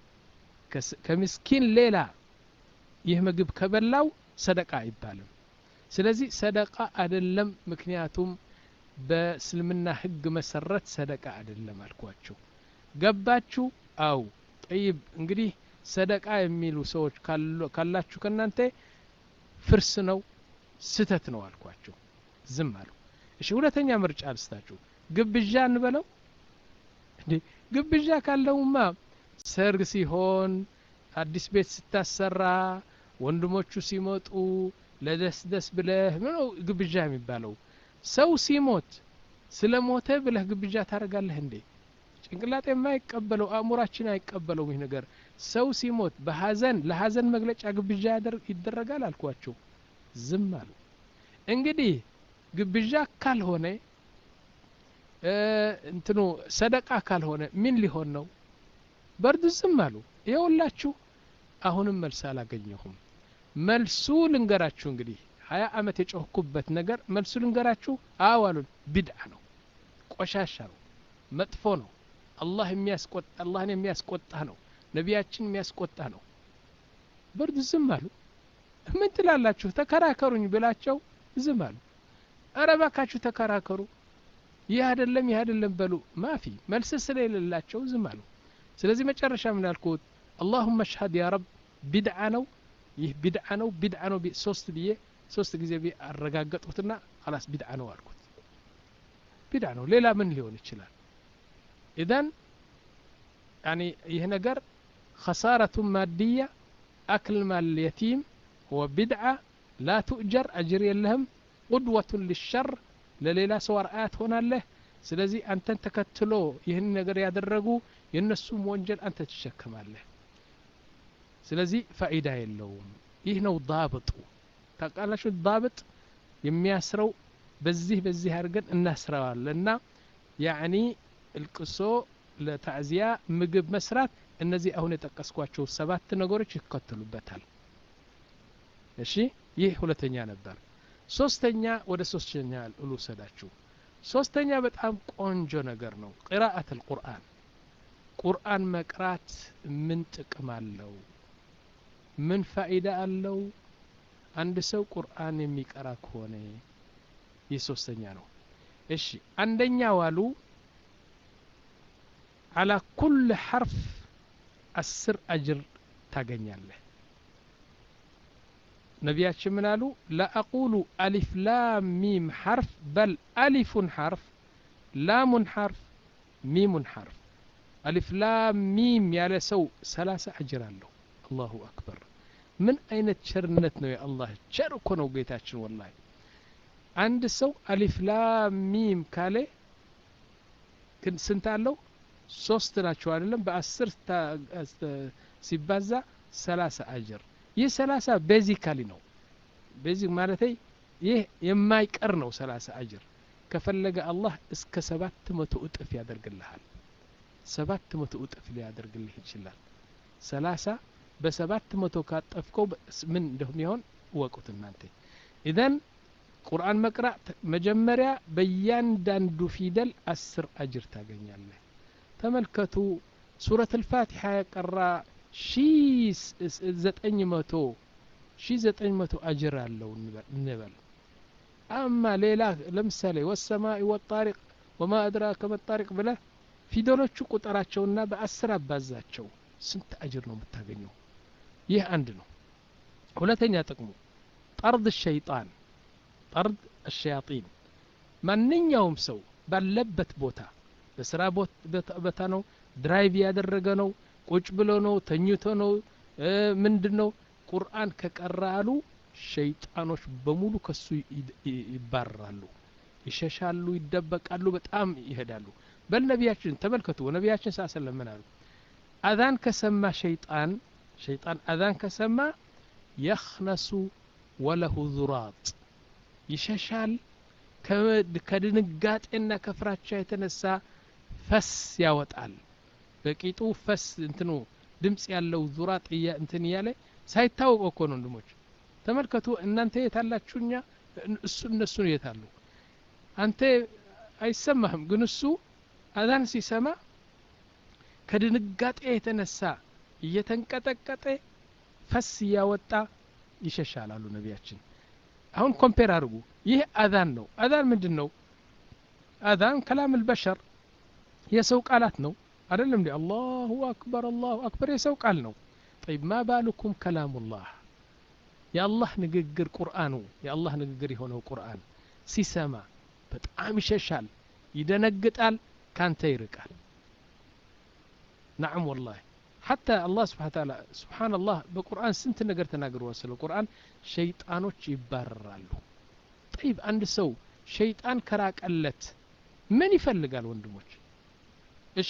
ከምስኪን ሌላ ይህ ምግብ ከበላው ሰደቃ አይባልም ስለዚህ ሰደቃ አይደለም ምክንያቱም በእስልምና ህግ መሰረት ሰደቃ አይደለም አልኳቸው ገባችሁ አው طيب እንግዲህ ሰደቃ የሚሉ ሰዎች ካላችሁ ከናንተ ፍርስ ነው ስተት ነው አልኳቸው ዝም አሉ እሺ ሁለተኛ ምርጫ አልስታችሁ ግብዣ እንበለው እንዴ ግብዣ ካለውማ ሰርግ ሲሆን አዲስ ቤት ስታሰራ ወንድሞቹ ሲመጡ ለደስ ደስ ብለህ ነው ግብዣ የሚባለው ሰው ሲሞት ስለሞተ ብለህ ግብዣ ታረጋለህ እንዴ ጭንቅላቴ የማይቀበለው አእምሮአችን አይቀበለው ይህ ነገር ሰው ሲሞት በሐዘን ለሐዘን መግለጫ ግብዣ ይደረጋል አልኳቸው ዝም አሉ እንግዲህ ግብዣ ካልሆነ እንትኑ ሰደቃ ካልሆነ ምን ሊሆን ነው በርዱ ዝም አሉ ይኸውላችሁ አሁንም መልስ አላገኘሁም መልሱ ልንገራችሁ እንግዲህ ሀያ አመት የጮህኩበት ነገር መልሱ ልንገራችሁ አዋሉን ቢድዓ ነው ቆሻሻ ነው መጥፎ ነው አላህ የሚያስቆጣ አላህን የሚያስቆጣ ነው ነቢያችን የሚያስቆጣ ነው በርዱ ዝም አሉ ምን ትላላችሁ ተከራከሩኝ ብላቸው ዝም አሉ ኧረ እባካችሁ ተከራከሩ ይህ አይደለም ይህ አይደለም በሉ ማፊ መልስ ስለሌላቸው ዝም አሉ ስለዚህ መጨረሻ ምን አልኩት اللهم اشهد يا رب ቢድዓ ነው ይህ ቢድዓ ነው ቢድዓ ነው ሶስት ብዬ ሶስት ጊዜ አረጋገጥኩትና خلاص ቢድዓ ነው አልኩት ቢድዓ ነው ሌላ ምን ሊሆን ይችላል اذا يعني ይህ ነገር خسارة مادية أكل مال اليتيم هو بدعة لا تؤجر أجر የለህም قدوة للشر ለሌላ ሰው አርአያት ሆናለህ ስለዚህ አንተን ተከትሎ ይህን ነገር ያደረጉ የነሱም ወንጀል አንተ ትሸከማለህ ስለዚህ ፋይዳ የለውም። ይህ ነው ዳብጡ። ታውቃላችሁ ዳብጥ የሚያስረው በዚህ በዚህ አድርገን እናስረዋለንና ያኒ እልቅሶ ለታዕዚያ ምግብ መስራት እነዚህ አሁን የጠቀስኳቸው ሰባት ነገሮች ይከተሉበታል። እሺ ይህ ሁለተኛ ነበር። ሶስተኛ ወደ ሶስተኛ ልውሰዳችሁ። ሶስተኛ በጣም ቆንጆ ነገር ነው። ቂራአት አልቁርአን ቁርአን መቅራት ምን ጥቅም አለው? ምን ፋይዳ አለው? አንድ ሰው ቁርአን የሚቀራ ከሆነ ይህ ሶስተኛ ነው። እሺ አንደኛ ዋሉ على كل حرف አስር አጅር ታገኛለህ። ነቢያችን ምን አሉ? لا أقول ألف لام ميم حرف بل ألف حرف لام حرف ميم حرف ألف لام ميم ያለ ሰው ሰላሳ አጅር አለው። አላሁ አክበር። ምን አይነት ቸርነት ነው! የአላህ ቸር እኮ ነው ጌታችን ወላሂ። አንድ ሰው አሊፍ ላም ሚም ካለ ግን ስንት አለው? ሶስት ናቸው አይደለም? በአስር ሲባዛ ሰላሳ አጅር። ይህ ሰላሳ ቤዚካሊ ነው። ቤዚክ ማለት ይህ የማይቀር ነው። ሰላሳ አጅር ከፈለገ አላህ እስከ ሰባት መቶ እጥፍ ያደርግልሃል። ሰባት መቶ እጥፍ ሊያደርግልህ ይችላል። ሰላሳ በሰባት መቶ ካጠፍከው ምን እንደሚሆን ወቁት እናንተ። ኢዘን ቁርአን መቅራት መጀመሪያ በእያንዳንዱ ፊደል አስር አጅር ታገኛለህ። ተመልከቱ ሱረት አልፋቲሃ የቀራ ሺህ ዘጠኝ መቶ ሺህ ዘጠኝ መቶ አጅር አለው እንበል። አማ ሌላ ለምሳሌ ወሰማኢ ወጣሪቅ ወማ አድራከ መጣሪቅ ብለህ ፊደሎቹ ቁጥራቸውና በአስር አባዛቸው ስንት አጅር ነው የምታገኘው? ይህ አንድ ነው። ሁለተኛ ጥቅሙ ጠርድ ሸይጣን ጠርድ الشياطين ማንኛውም ሰው ባለበት ቦታ በስራ ቦታ ነው፣ ድራይቭ ያደረገ ነው፣ ቁጭ ብሎ ነው፣ ተኝቶ ነው፣ ምንድነው ቁርአን ከቀራሉ ሸይጣኖች በሙሉ ከሱ ይባረራሉ፣ ይሸሻሉ፣ ይደበቃሉ፣ በጣም ይሄዳሉ። በልነቢያችን ተመልከቱ ነቢያችን ሰለላሁ ዐለይሂ ወሰለም አዛን ከሰማ ሸይጣን ሸይጣን አዛን ከሰማ يخنس وله ذراط ይሸሻል። ከድንጋጤና ከፍራቻ የተነሳ ፈስ ያወጣል። በቂጡ ፈስ እንትኑ ድምጽ ያለው ዙራጥ እንትን ያለ ሳይታወቅ እኮ ነው። ወንድሞች ተመልከቱ እናንተ የታላችሁኛ እሱ እነሱ የታሉ? አንተ አይሰማህም፣ ግን እሱ አዛን ሲሰማ ከድንጋጤ የተነሳ እየተንቀጠቀጠ ፈስ ያወጣ ይሸሻል አሉ ነቢያችን። አሁን ኮምፔር አድርጉ። ይህ አዛን ነው። አዛን ምንድነው? አዛን ከላም البشر የሰው ቃላት ነው አይደለም እንዴ? አላሁ አክበር አላሁ አክበር የሰው ቃል ነው። طيب ما بالكم كلام الله የአላህ ንግግር ቁርአኑ የአላህ ንግግር የሆነው ቁርአን ሲሰማ በጣም ይሸሻል፣ ይደነግጣል፣ ካንተ ይርቃል። نعم والله حتى الله سبحانه وتعالى سبحان الله በቁርአን ስንት ነገር ተናግሯል ስለ ቁርአን። ሸይጣኖች ይባረራሉ። طيب አንድ ሰው ሸይጣን ከራቀለት ምን ይፈልጋል ወንድሞች? እሺ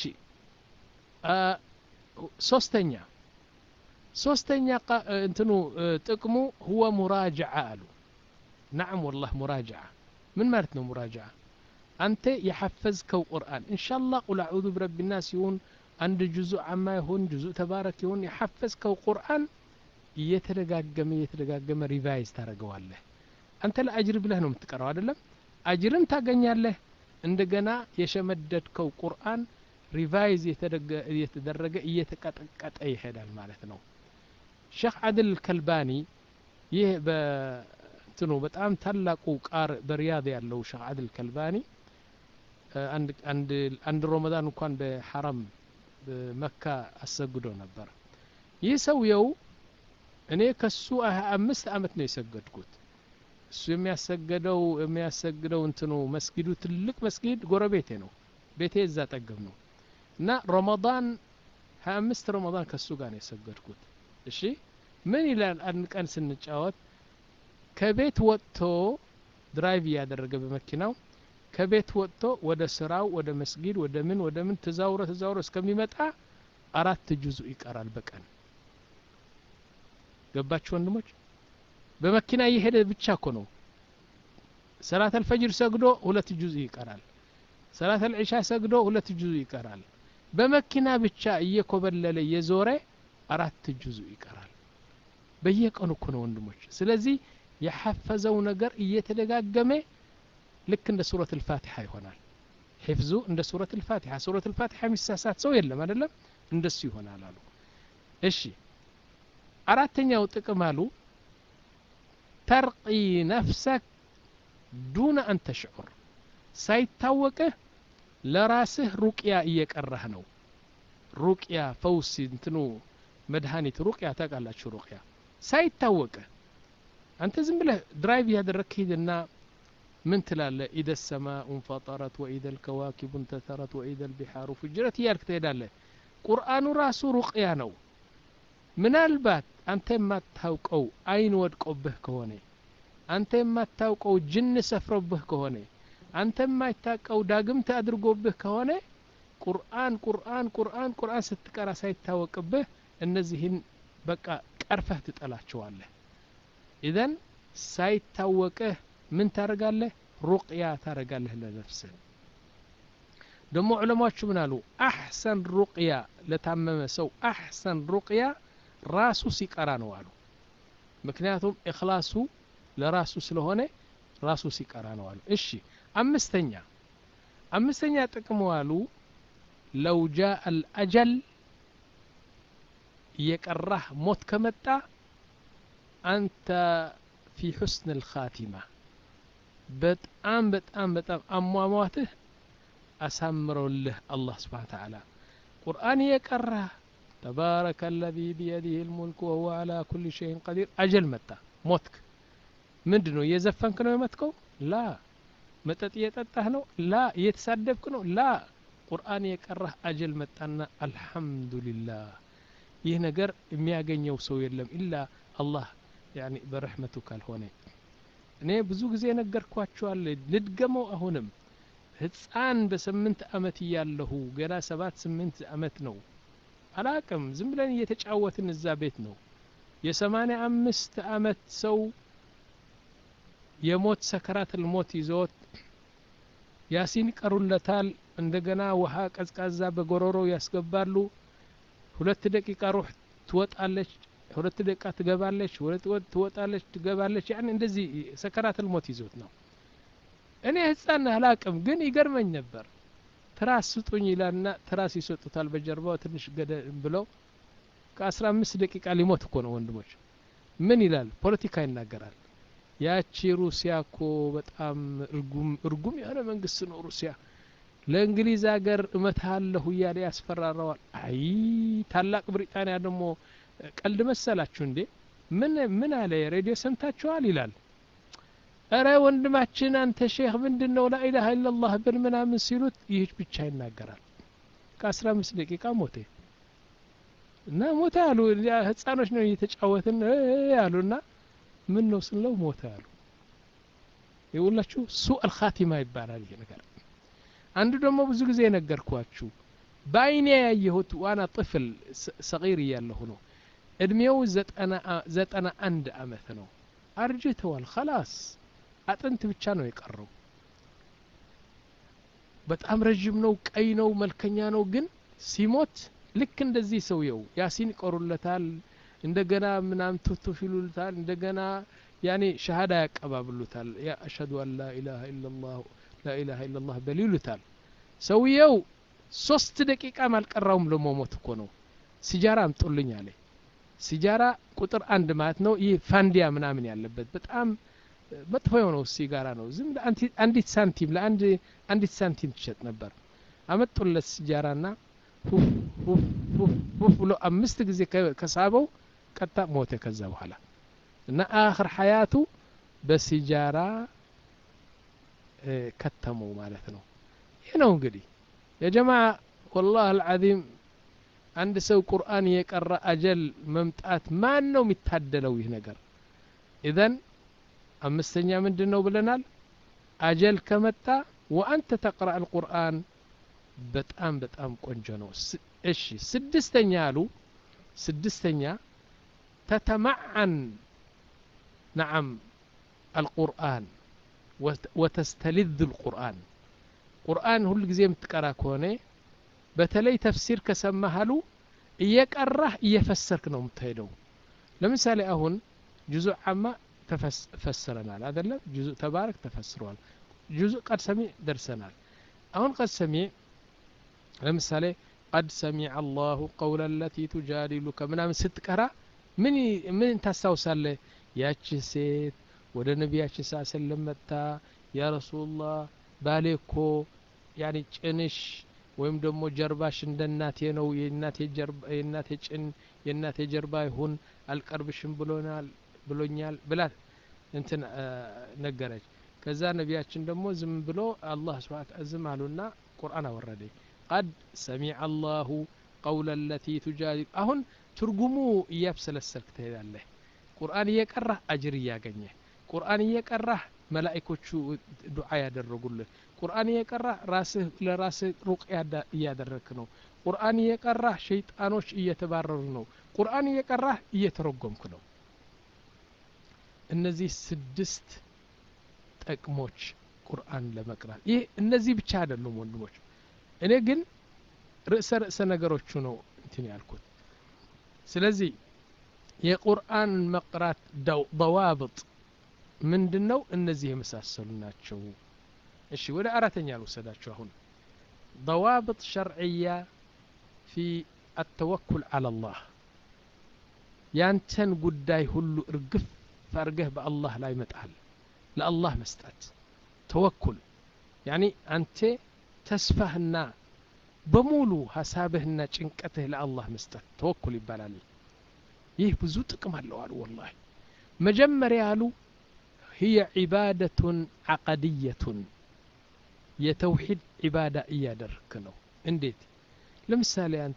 ሶስተኛ ሶስተኛ እንትኑ ጥቅሙ هو مراجعه አሉ። نعم والله مراجعه ምን ማለት ነው مراجعه? አንተ የሐፈዝከው ቁርአን ኢንሻአላህ ቁል አዑዙ ቢረቢ الناس ይሁን አንድ ጁዙእ አማ ይሁን ጁዙእ ተባረክ ይሁን የሐፈዝከው ቁርአን እየተደጋገመ እየተደጋገመ ሪቫይዝ ታደርገዋለህ። አንተ ለአጅር ብለህ ነው የምትቀራው አይደለም? አጅርን ታገኛለህ። እንደገና የሸመደድከው ቁርአን ሪቫይዝ እየተደረገ እየተቀጠቀጠ ይሄዳል ማለት ነው። ሼክ አድል ከልባኒ ይህ በእንትኑ በጣም ታላቁ ቃር በሪያድ ያለው ሼክ አድል ከልባኒ አንድ አንድ አንድ ረመዳን እንኳን በሐረም በመካ አሰግዶ ነበር። ይህ ሰውየው እኔ ከሱ አምስት አመት ነው የሰገድኩት። እሱ የሚያሰገደው የሚያሰግደው እንትኑ መስጊዱ ትልቅ መስጊድ ጎረቤቴ ነው፣ ቤቴ እዛ ጠገብ ነው። እና ረመዳን ሀያ አምስት ረመዳን ከሱ ጋር ነው የሰገድኩት። እሺ ምን ይላል? አንድ ቀን ስንጫወት ከቤት ወጥቶ ድራይቭ ያደረገ በመኪናው ከቤት ወጥቶ ወደ ስራው ወደ መስጊድ ወደ ምን ወደ ምን ተዛውሮ ተዛውሮ እስከሚመጣ አራት ጁዙ ይቀራል በቀን። ገባችሁ ወንድሞች በመኪና እየሄደ ብቻ እኮ ነው ሰላት አልፈጅር ሰግዶ ሁለት ጁዝ ይቀራል ሰላት አልዒሻ ሰግዶ ሁለት ጁዝ ይቀራል በመኪና ብቻ እየኮበለለ የዞረ አራት ጁዝ ይቀራል በየቀኑ እኮ ነው ወንድሞች ስለዚህ የሐፈዘው ነገር እየተደጋገመ ልክ እንደ ሱረት الفاتحة ይሆናል حفظ እንደ ሱረት الفاتحة ሱረት الفاتحة የሚሳሳት ሰው የለም አይደለም እንደሱ ይሆናል አሉ እሺ አራተኛው ጥቅም አሉ ترقي نفسك دون أن تشعر ሳይታወቅህ ለራስህ ሩቅያ እየቀራህ ነው ሩቅያ ፈውስ እንትኑ መድኃኒት ሩቅያ ታውቃላችሁ ሩቅያ ሳይታወቅህ አንተ ዝም ብለህ ድራይቭ ያደረግህ ሄድና ምን ትላለህ إذا السماء انفطرت وإذا الكواكب انتثرت وإذا البحار فجرت እያልክ ትሄዳለህ ቁርአኑ ራሱ ሩቅያ ነው ምናልባት አንተ የማታውቀው አይን ወድቆብህ ከሆነ አንተ የማታውቀው ጅን ሰፍሮብህ ከሆነ አንተ የማታውቀው ዳግምት አድርጎብህ ከሆነ ቁርአን ቁርአን ቁርአን ቁርአን ስትቀራ ሳይታወቅብህ እነዚህን በቃ ቀርፈህ ትጠላቸዋለህ ኢዘን ሳይታወቅህ ምን ታረጋለህ ሩቅያ ታረጋለህ ለነፍስህ ደሞ ዑለማዎቹ ምን አሉ አህሰን ሩቅያ ለታመመ ሰው አህሰን ሩቅያ ራሱ ሲቀራ ነው አሉ ምክንያቱም ኢኽላሱ ለራሱ ስለሆነ ራሱ ሲቀራ ነው አሉ እሺ አምስተኛ አምስተኛ ጥቅሙ አሉ لو جاء الأجل يقرح موت كمتا أنت في حسن الخاتمة بتأم بتأم بتأم أمواته أسمر له الله سبحانه وتعالى قرآن يقرح تبارك الذي بيده الملك وهو على كل شيء قدير أجل متى موتك ምንድነው የዘፈንክ ነው የመትከው ላ መጠጥ የጠጣህ ነው ላ የተሳደብክ ነው ላ ቁርአን የቀራህ አጀል መጣና አልহামዱሊላህ ይህ ነገር የሚያገኘው ሰው የለም ኢላ አላህ ያኒ በረህመቱ ካልሆነ እኔ ብዙ ጊዜ ነገርኳችኋል ልድገመው አሁንም ህፃን በስምንት አመት ያለሁ ገና ሰባት ስምንት አመት ነው አላቅም ዝም ብለን እየተጫወትን እዛ ቤት ነው የሰማንያ አምስት አመት ሰው የሞት ሰከራት الሞት ይዞት ያሲን ቀሩለታል እንደገና ውሃ ቀዝቃዛ በጎሮሮ ያስገባሉ ሁለት ደቂቃ ሩህ ትወጣለች ሁለት ደቂቃ ትገባለች ሁለት ወጥ ትወጣለች ትገባለች يعني እንደዚህ ሰከራት الሞት ይዞት ነው እኔ ህፃን አላቅም ግን ይገርመኝ ነበር ትራስ ስጡኝ ይላልና ትራስ ይሰጡታል በጀርባው ትንሽ ገደ ብለው ከ15 ደቂቃ ሊሞት እኮ ነው ወንድሞች ምን ይላል ፖለቲካ ይናገራል ያቺ ሩሲያ እኮ በጣም እርጉም እርጉም የሆነ መንግስት ነው ሩሲያ ለእንግሊዝ ሀገር እመታለሁ እያለ ያስፈራራዋል አይ ታላቅ ብሪጣንያ ደግሞ ቀልድ መሰላችሁ እንዴ ምን ምን አለ ሬዲዮ ሰምታችኋል ይላል አረ ወንድማችን አንተ ሼህ ምንድነው ላ ኢላሃ ኢላላህ ብን ምናምን ሲሉት ይህ ብቻ ይናገራል ከ15 ደቂቃ ሞተ እና ሞተ አሉ ህፃኖች ነው እየተጫወትን ያሉና ምን ነው ስለው ሞተ አሉ ይውላችሁ ሱእ الخاتمه ይባላል ይሄ ነገር አንዱ ደግሞ ብዙ ጊዜ ነገርኳችሁ ባይኔ ያየሁት ዋና ጥፍል صغير ያለው ነው እድሜው ዘጠና አንድ አመት ነው አርጅተዋል خلاص አጥንት ብቻ ነው የቀረው በጣም ረጅም ነው ቀይ ነው መልከኛ ነው ግን ሲሞት ልክ እንደዚህ ሰውየው ያሲን ቀሩለታል እንደገና ምናም ተተፊሉታል እንደገና ያኔ ሸሃዳ ያቀባብሉታል ያ አሽሀዱ አን ላ ኢላሃ ኢላላህ ላ ኢላሃ ኢላላህ በሊሉታል ሰውየው ሶስት ደቂቃ ማልቀራውም ለሞት እኮ ነው ሲጃራ አምጡልኝ አለ ሲጃራ ቁጥር አንድ ማለት ነው ይሄ ፋንዲያ ምናምን ያለበት በጣም መጥፎ የሆነው ሲጋራ ነው ዝም አንዲት ሳንቲም ለአንድ አንዲት ሳንቲም ትሸጥ ነበር አመጡለት ሲጃራና ፉፍ ፉፍ ፉፍ ብሎ አምስት ጊዜ ከሳበው ቀጣ ሞተ ከዛ በኋላ እና አخر ሐያቱ በሲጃራ ከተመው ማለት ነው ይሄ ነው እንግዲህ የጀማዓ والله العظيم አንድ ሰው ቁርአን የቀራ አጀል መምጣት ማን ነው የሚታደለው ይህ ነገር ኢዘን አምስተኛ ምንድነው ብለናል አጀል ከመጣ ወአንተ ተقرأ القرآن በጣም በጣም ቆንጆ ነው እሺ ስድስተኛ አሉ ስድስተኛ تتمعن نعم القرآن وتستلذ القرآن ቁርአን ሁሉ ጊዜ የምትቀራ ከሆነ በተለይ ተፍሲር ከሰማሃሉ እየቀራህ እየፈሰርክ ነው የምትሄደው ለምሳሌ አሁን ጁዙእ አማ ተፈስረናል አይደለም ጁዙእ ተባረክ ተፈስሯል ጁዙእ ቀድ ሰሚዕ ደርሰናል አሁን ቀድ ሰሚዕ ለምሳሌ قد سمع الله قول التي تجادلك ምናምን ስትቀራ ምን ምን ታስታውሳለህ ያቺ ሴት ወደ ነብያችን ሰለላሁ መጣ ያ ረሱላህ ባሌኮ ያኒ ጭንሽ ወይም ደግሞ ጀርባሽ እንደናቴ ነው የናቴ ጀርባ የናቴ ጭን የናቴ ጀርባ ይሁን አልቀርብሽም ብሎናል ብሎኛል ብላት እንትን ነገረች ከዛ ነብያችን ደግሞ ዝም ብሎ አላህ Subhanahu Ta'ala ዝም አሉና ቁርአን አወረደ قد سمع الله قول التي تجادل አሁን ትርጉሙ እያብሰለሰልክ ትሄዳለህ ቁርአን እየቀራህ አጅር ያገኘህ ቁርአን እየቀራህ መላእክቶቹ ዱዓ ያደረጉልህ ቁርአን እየቀራህ ራስህ ለራስህ ሩቅያ ያደረክ ነው ቁርአን እየቀራህ ሸይጣኖች እየተባረሩ ነው ቁርአን እየቀራህ እየተረጎምክ ነው እነዚህ ስድስት ጥቅሞች ቁርአን ለመቅራት ይሄ እነዚህ ብቻ አይደሉም ወንድሞች እኔ ግን ርዕሰ ርዕሰ ነገሮቹ ነው እንትን ያልኩት ስለዚህ የቁርአን መቅራት ضوابط ምንድነው እነዚህ የመሳሰሉ ናቸው እሺ ወደ አራተኛ ልወሰዳችሁ አሁን ضوابط شرعيه في التوكل على الله ያንተን ጉዳይ ሁሉ እርግፍ ፈርገህ በአላህ ላይ መጣል ለአላህ መስጠት ተወኩል يعني አንተ ተስፋህና በሙሉ ሐሳብህና ጭንቀትህ ለአላህ መስጠት ተወኩል ይባላል ይህ ብዙ ጥቅም አለው አሉ والله መጀመሪያ አሉ هي عبادة عقدية የተውሂድ ዒባዳ እያደረክ ነው እንዴት ለምሳሌ አንተ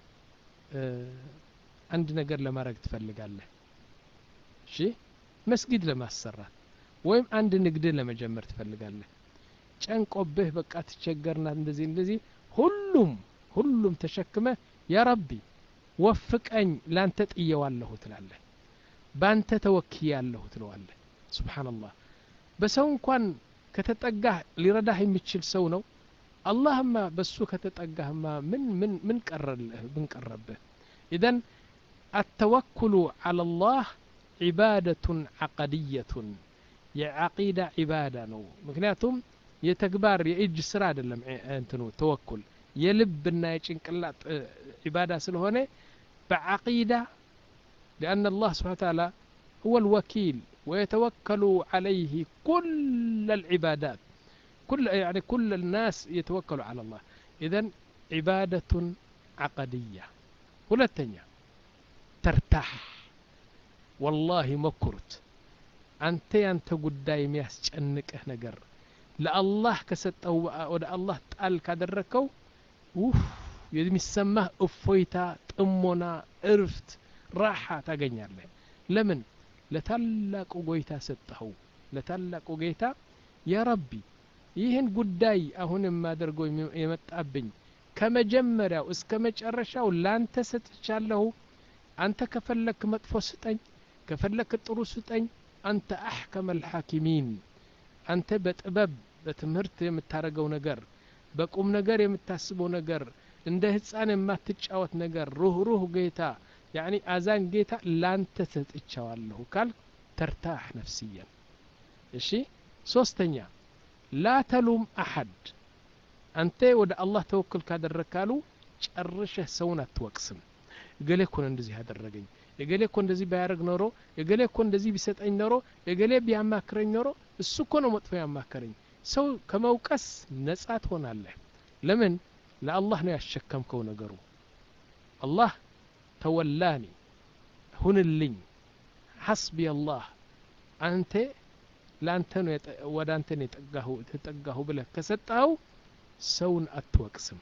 አንድ ነገር ለማድረግ ትፈልጋለህ እሺ መስጊድ ለማሰራት ወይም አንድ ንግድ ለመጀመር ትፈልጋለህ ጨንቆብህ በቃ ተቸገርና እንደዚህ እንደዚህ ሁሉም ሁሉም ተሸክመ ያ ረቢ ወፍቀኝ ላንተ ጥየዋለሁ ትላለህ ባንተ ተወክያለሁ ትለዋለህ ሱብሃንአላህ በሰው እንኳን ከተጠጋህ ሊረዳህ የሚችል ሰው ነው አላህማ በሱ ከተጠጋህማ ምን ምን ምን ቀረልህ ምን ቀረብህ اذا التوكل على الله عبادة عقدية የዓቂዳ ዒባዳ ነው ምክንያቱም የተግባር የእጅ ስራ አይደለም እንትኑ ተወኩል የልብና የጭንቅላት ዒባዳ ስለሆነ በዓቂዳ لأن الله سبحانه وتعالى هو الوكيل ويتوكل عليه كل العبادات كل يعني كل الناس يتوكل على الله إذن عبادة عقدية ሁለተኛ ترتاح والله مكرت አንተ ያንተ ጉዳይ የሚያስጨንቅህ ነገር ለአላህ ከሰጠው ወደ አላህ ጣል ካደረከው ኡፍ የሚሰማህ እፎይታ ጥሞና እርፍት ራሓ ታገኛለህ ለምን ለታላቁ ጌታ ሰጠኸው ለታላቁ ጌታ ያ ረቢ ይህን ጉዳይ አሁን የማደርገው የመጣብኝ ከመጀመሪያው እስከ መጨረሻው ላንተ ሰጥቻለሁ አንተ ከፈለክ መጥፎ ስጠኝ ከፈለክ ጥሩ ስጠኝ አንተ አህከም الحاكمين አንተ በጥበብ በትምህርት የምታረገው ነገር በቁም ነገር የምታስበው ነገር እንደ ህፃን የማትጫወት ነገር ሩህ ሩህ ጌታ يعني አዛን ጌታ ላንተ ሰጥቻለሁ ካል ተርታህ ነፍስيا እሺ ሶስተኛ لا تلوم احد አንተ ወደ አላህ ተወክል ካደረካሉ ጨርሸህ ሰውን አትወቅስም ገሌ እኮ እንደዚህ ያደረገኝ የገሌ እኮ እንደዚህ ባያረግ ኖሮ የገሌ እኮ እንደዚህ ቢሰጠኝ ኖሮ የገሌ ቢያማክረኝ ኖሮ እሱ እኮ ነው መጥፎ ያማከረኝ ሰው ከመውቀስ ነፃ ትሆናለህ ለምን ለአላህ ነው ያሸከምከው ነገሩ አላህ ተወላኒ ሁንልኝ حسبي الله አንተ ላንተ ነው ወደ አንተ ነው ተጠጋሁ ተጠጋሁ ብለህ ከሰጣው ሰውን አትወቅስም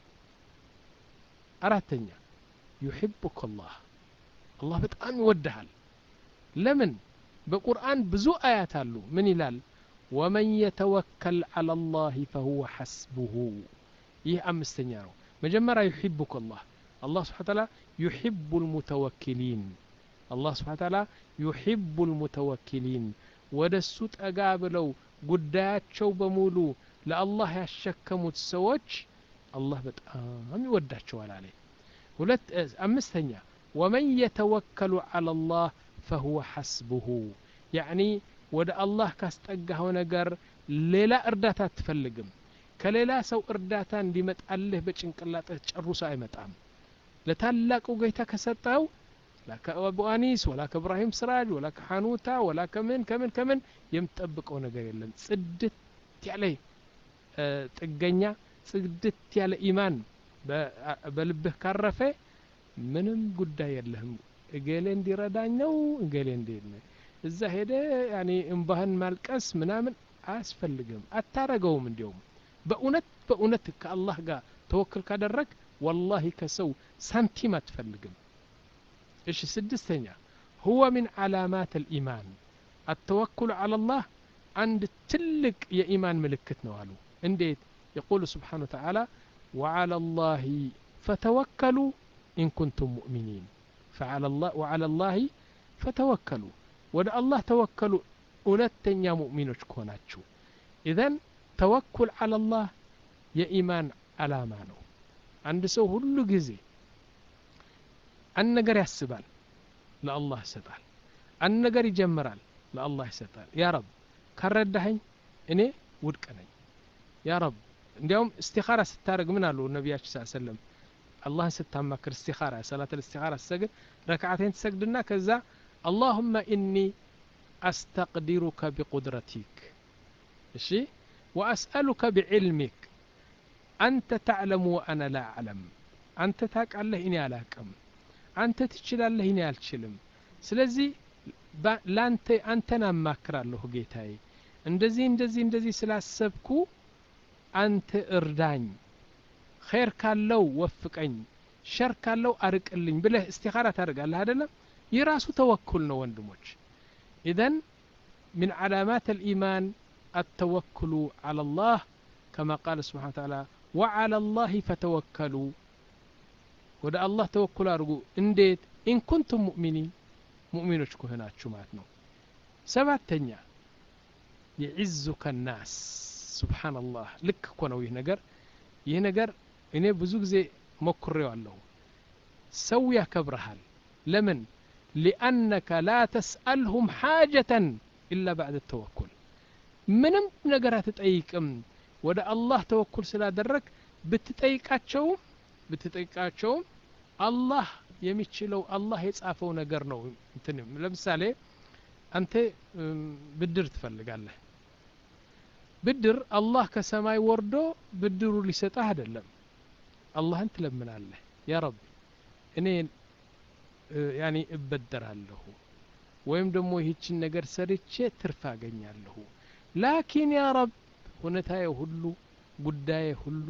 አራተኛ يحبك الله الله በጣም ይወድሃል ለምን በቁርአን ብዙ አያት አሉ ምን ይላል ومن يتوكل على الله فهو حسبه ይህ አምስተኛ ነው መጀመሪያ يحبك الله الله سبحانه وتعالى يحب المتوكلين الله سبحانه وتعالى يحب المتوكلين ودሱ ጠጋ ብለው ጉዳያቸው በሙሉ ለአላህ ያሸከሙት ሰዎች አላህ በጣም ይወዳቸዋል አለ ሁለት አምስተኛ ومن يتوكل على الله فهو حسبه يعني ወደ አላህ ካስጠጋው ነገር ሌላ እርዳታ አትፈልግም ከሌላ ሰው እርዳታ እንዲመጣልህ በጭንቅላትህ ጨርሶ አይመጣም ለታላቁ ጌታ ከሰጠው لا كأبو أنيس ولا كإبراهيم سراج ولا كحانوتا ولا كمن كمن كمن يمتطبقوا ነገር የለም ጽድት ያለ ጥገኛ ጽድት ያለ ኢማን በልብህ ካረፈ ምንም ጉዳይ የለህም እገሌ እንዲረዳኝ ነው እገሌ እንዲነ እዛ ሄደ ያኒ እንባህን ማልቀስ ምናምን አያስፈልግም አታረገውም እንዲያውም በእውነት በእውነት ከአላህ ጋር ተወክል ካደረክ والله ከሰው ሳንቲም አትፈልግም ايش سدستኛ هو من علامات الايمان التوكل على الله عند تلك يا ايمان ملكت ነው አሉ እንዴት يقول سبحانه وتعالى وعلى الله فتوكلوا ان كنتم مؤمنين فعلى الله وعلى الله فتوكلوا ወደ አላህ ተወከሉ እውነተኛ ሙእሚኖች ከሆናችሁ اذا توكل على الله የኢማን አላማ ነው አንድ ሰው ሁሉ ጊዜ አንድ ነገር ያስባል ለአላህ ይሰጣል አንድ ነገር ይጀምራል ለአላህ ይሰጣል ያ ረብ ካረዳኸኝ እኔ ውድቅ ነኝ ያ ረብ እንዲያውም እስቲኻራ ስታረግ ምን አሉ ነብያችን ሰለላሁ ዐለይሂ ወሰለም አላህን ስታማክር እስቲኻራ ሰላት እስቲኻራ ሰግድ ረካዓተን ተሰግድና ከዛ اللهم إني أستقدرك بقدرتك እሺ وأسألك بعلمك أنت تعلم وأنا لا أعلم أنت ታውቃለህ እኔ አላውቅም አንተ ትችላለህ እኔ አልችልም ስለዚህ ላንተ አንተን አማክራለሁ ጌታዬ እንደዚህ እንደዚህ እንደዚህ ስላሰብኩ አንተ እርዳኝ ኸይር ካለው ወፍቀኝ ሸር ካለው አርቅልኝ ብለህ እስቲኻራ ታደርጋለህ አይደለም የራሱ ተወኩል ነው ወንድሞች اذا من علامات الايمان التوكل على الله كما قال سبحانه وتعالى وعلى الله فتوكلوا ወደ አላህ ተወኩል አድርጉ እንዴት ان كنتم مؤمنين ሙእሚኖች ከሆናችሁ ማለት ነው ሰባተኛ يعزك الناس سبحان الله ልክ እኮ ነው ይህ ነገር ይህ ነገር እኔ ብዙ ጊዜ ሞክሬዋለሁ ሰው ያከብርሃል ለምን لأنك لا تسألهم حاجة إلا بعد التوكل ምንም ነገር አትጠይቅም ወደ አላህ ተወኩል ስላደረክ ብትጠይቃቸው ብትጠይቃቸው አላህ የሚችለው አላህ የጻፈው ነገር ነው እንትን ለምሳሌ አንተ ብድር ትፈልጋለህ ብድር አላህ ከሰማይ ወርዶ ብድሩ ሊሰጣህ አይደለም አላህን ትለምናለህ ያ ረብ እኔ ያኒ እበደራለሁ ወይም ደግሞ ይህችን ነገር ሰርቼ ትርፍ አገኛለሁ ላኪን ያ ረብ ሁነታዬ ሁሉ ጉዳዬ ሁሉ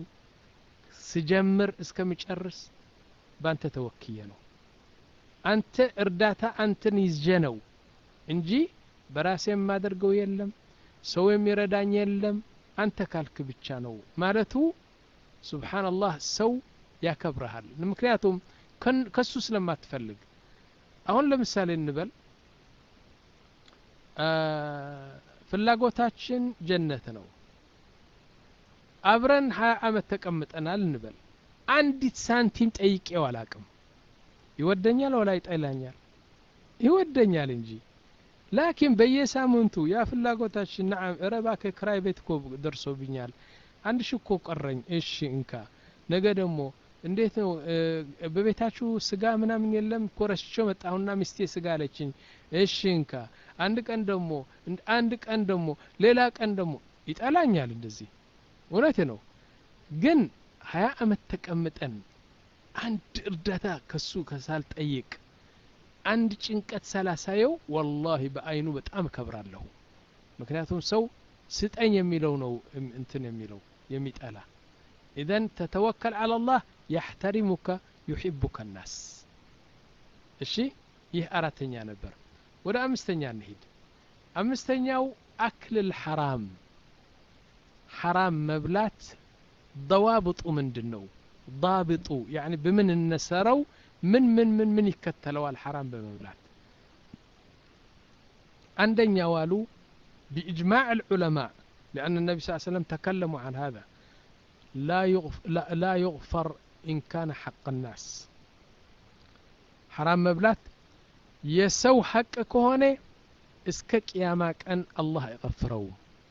ስጀምር እስከምጨርስ ባንተ ተወክየ ነው አንተ እርዳታ አንተን ይዤ ነው እንጂ በራሴ የማደርገው የለም ሰው የሚረዳኝ የለም አንተ ካልክ ብቻ ነው ማለቱ ሱብሃንአላህ ሰው ያከብርሃል ምክንያቱም ከሱ ስለማትፈልግ አሁን ለምሳሌ እንበል ፍላጎታችን ጀነት ነው አብረን ሃያ አመት ተቀምጠናል እንበል አንዲት ሳንቲም ጠይቄው አላቅም ይወደኛል ወላ ይጠላኛል ይወደኛል እንጂ ላኪን በየሳምንቱ ያ ፍላጎታችን نعم ረባከ ክራይ ቤት ኮ ደርሶብኛል አንድ ሽኮ ቀረኝ እሺ እንካ ነገ ደግሞ እንዴት ነው በቤታችሁ ስጋ ምናምን የለም ኮረሽቾ መጣሁና ሚስቴ ስጋ አለችኝ እሺ እንካ አንድ ቀን ደግሞ አንድ ቀን ደግሞ ሌላ ቀን ደግሞ ይጠላኛል እንደዚህ ወራቴ ነው ግን ሃያ አመት ተቀምጠን አንድ እርዳታ ከሱ ከሳል ጠይቅ አንድ ጭንቀት ሳላሳየው والله በአይኑ በጣም ከብራለሁ ምክንያቱም ሰው ስጠኝ የሚለው ነው እንትን የሚለው የሚጠላ اذا تتوكل على الله يحترمك يحبك الناس እሺ ይህ አራተኛ ነበር ወደ አምስተኛ እንሂድ አምስተኛው አክል الحرام حرام መብላት ضوابط ምንድነው ضابط يعني بمن النسرው ምን ምን ምን ምን ይከተለዋል حرام በመብላት عندنا والو بإجماع العلماء لأن النبي صلى الله عليه وسلم تكلموا عن هذا لا يغفر, لا, لا يغفر إن كان حق الناس حرام مبلات يسو حق كهوني اسكك ياماك أن الله يغفرو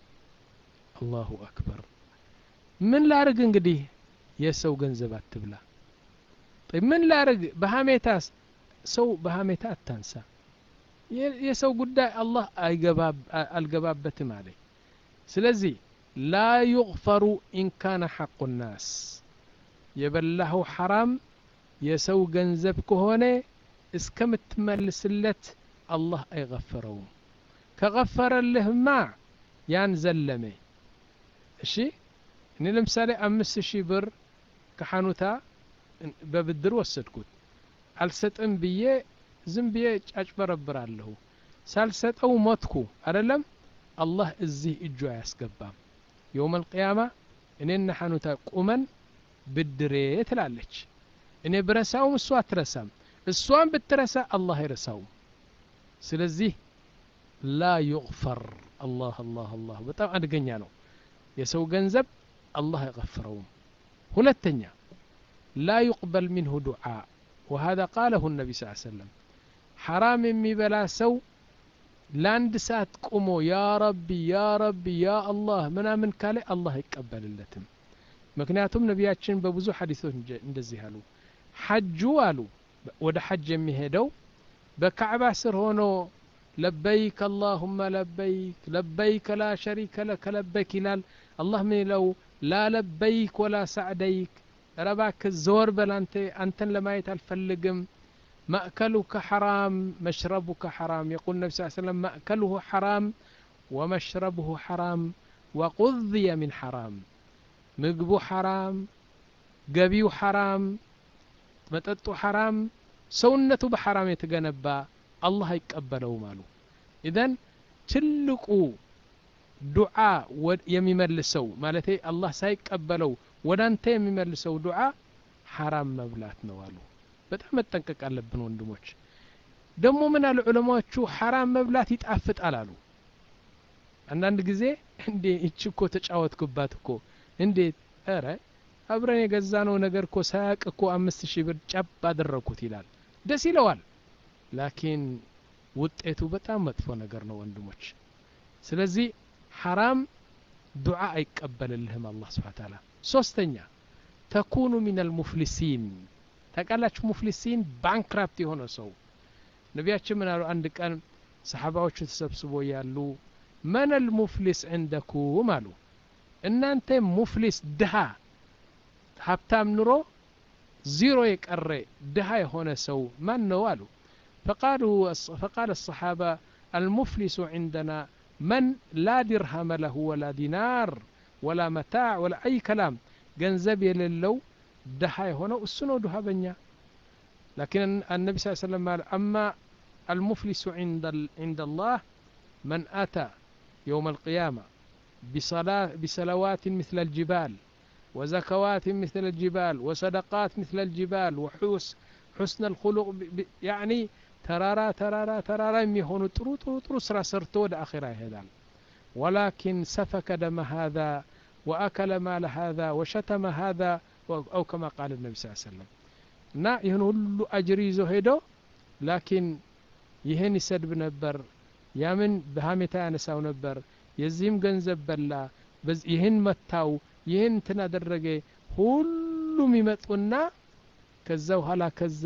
الله أكبر من لا رق انقديه يسو جنزبات تبلا طيب من لا رق بهاميتاس سو بهاميتات تنسى يسو قد الله الجباب الجباب بتمالي سلزي لا يغفر إن كان حق الناس يبله حرام يسو جنزب كهوني اسكمت تملسلت الله يغفرو كغفر له ما ينزلمي እሺ እኔ ለምሳሌ አምስት ሺህ ብር ከሐኑታ በብድር ወሰድኩት አልሰጥም ብዬ ዝም ብዬ ጫጭበረብራለሁ ሳልሰጠው ሞትኩ አይደለም አላህ እዚህ እጁ አያስገባም يوم القيامه እኔና ሐኑታ ቁመን ብድሬ ትላለች እኔ ብረሳው እሷ አትረሳም እሷን ብትረሳ አላህ ይረሳው ስለዚህ لا يغفر الله الله الله በጣም አድገኛ ነው የሰው ገንዘብ الله يغفرهم ሁለተኛ لا يقبل منه دعاء وهذا قاله النبي صلى الله عليه وسلم حرام የሚበላ ሰው ላንድ ሰዓት ቆሞ ያ ረቢ ያ ረቢ ያ አላህ ምናምን ካለ አላህ ይቀበልለትም ምክንያቱም ነቢያችን በብዙ ሐዲሶች እንደዚህ አሉ ሐጁ አሉ ወደ ሐጅ የሚሄደው በካዕባ ስር ሆኖ لبيك اللهم لبيك لبيك لا شريك لك لبيك ይላል الله من لو لا لبيك ولا سعديك رباك الزور بل أنت أنت لما يتالفلقم مأكلك حرام مشربك حرام يقول النبي صلى الله عليه وسلم مأكله حرام ومشربه حرام وقضي من حرام مقبو حرام قبيو حرام متتو حرام سونته بحرام يتجنبا الله يقبله ماله إذن تلقوا دعاء يمملسو مالتي الله سيقبلو ወዳንተ የሚመልሰው ዱዓ حرام መብላት ነው አሉ በጣም መጠንቀቅ አለብን ወንድሞች ደሞ ምን አሉ ዑለማዎቹ حرام መብላት ይጣፍጣል አሉ አንዳንድ ጊዜ እንዴ እቺኮ ተጫወትኩባት እኮ እንዴ አረ አብረን የገዛነው ነገር እኮ ሳያቅ እኮ አምስት ሺህ ብር ጨብ አደረኩት ይላል ደስ ይለዋል ላኪን ውጤቱ በጣም መጥፎ ነገር ነው ወንድሞች ስለዚህ حرام ዱዓ አይቀበልልህም አላህ Subhanahu Wa Ta'ala ሶስተኛ ተኩኑ ሚነል ሙፍሊሲን ተቃላችሁ ሙፍሊሲን ባንክራፕት የሆነ ሰው ነቢያችን ምን አሉ አንድ ቀን ሰሃባዎቹ ተሰብስበው ያሉ ማነል ሙፍሊስ عندكم አሉ እናንተ ሙፍሊስ ድሃ ሀብታም ኑሮ ዜሮ የቀረ ድሃ የሆነ ሰው ማን ነው አሉ فقالوا فقال الصحابه المفلس عندنا من لا درهم له ولا دينار ولا متاع ولا أي كلام جنزب يللو دحاي هنا السنو دها بنيا لكن النبي صلى الله عليه وسلم قال أما المفلس عند عند الله من أتى يوم القيامة بصلاة بصلوات مثل الجبال وزكوات مثل الجبال وصدقات مثل الجبال وحوس حسن الخلق يعني ترارا ترارا ترارا يهونو طرو طرو طرو سرا سرتو د اخره يهدال ولكن سفك دم هذا واكل مال هذا وشتم هذا او كما قال النبي صلى الله عليه وسلم نا يهن ሁሉ اجر ይዞ ሄዶ لكن ይሄን ይሰድብ ነበር ያምን በሃሜታ ያነሳው ነበር የዚህም ገንዘብ በላ ይሄን መታው ይሄን ተናደረገ ሁሉም ይመጡና ከዛው ኋላ ከዛ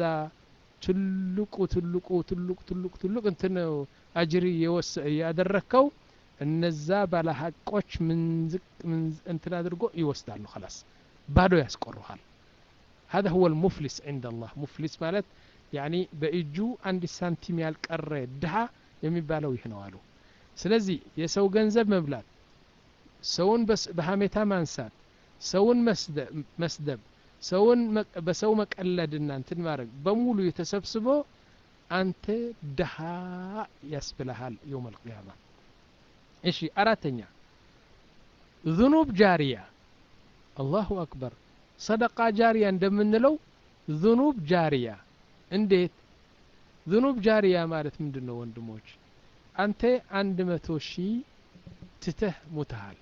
ትልቁ ትልቁ ትልቁ ትልቁ ትልቁ እንትን አጅሪ ያደረከው እነዛ ባለሐቆች ምን ዝቅ ምን እንትን አድርጎ ይወስዳሉ خلاص ባዶ ያስቆርሃል هذا هو المفلس عند الله مفلس ማለት يعني በእጁ አንድ ሳንቲም ያልቀረ ድሃ የሚባለው ይሄ ነው አሉ ስለዚህ የሰው ገንዘብ መብላት ሰውን በሃሜታ ማንሳት ሰውን መስደብ ሰውን በሰው መቀለድና እንትን ማድረግ በሙሉ የተሰብስቦ አንተ ድሃ ያስብልሃል يوم القيامه እሺ አራተኛ ذنوب جاريه الله اكبر صدقه جاريه እንደምንለው ذنوب جاريه እንዴት ذنوب جاريه ማለት ምንድነው ወንድሞች አንተ አንድ መቶ ሺህ ትተህ ሙተሃል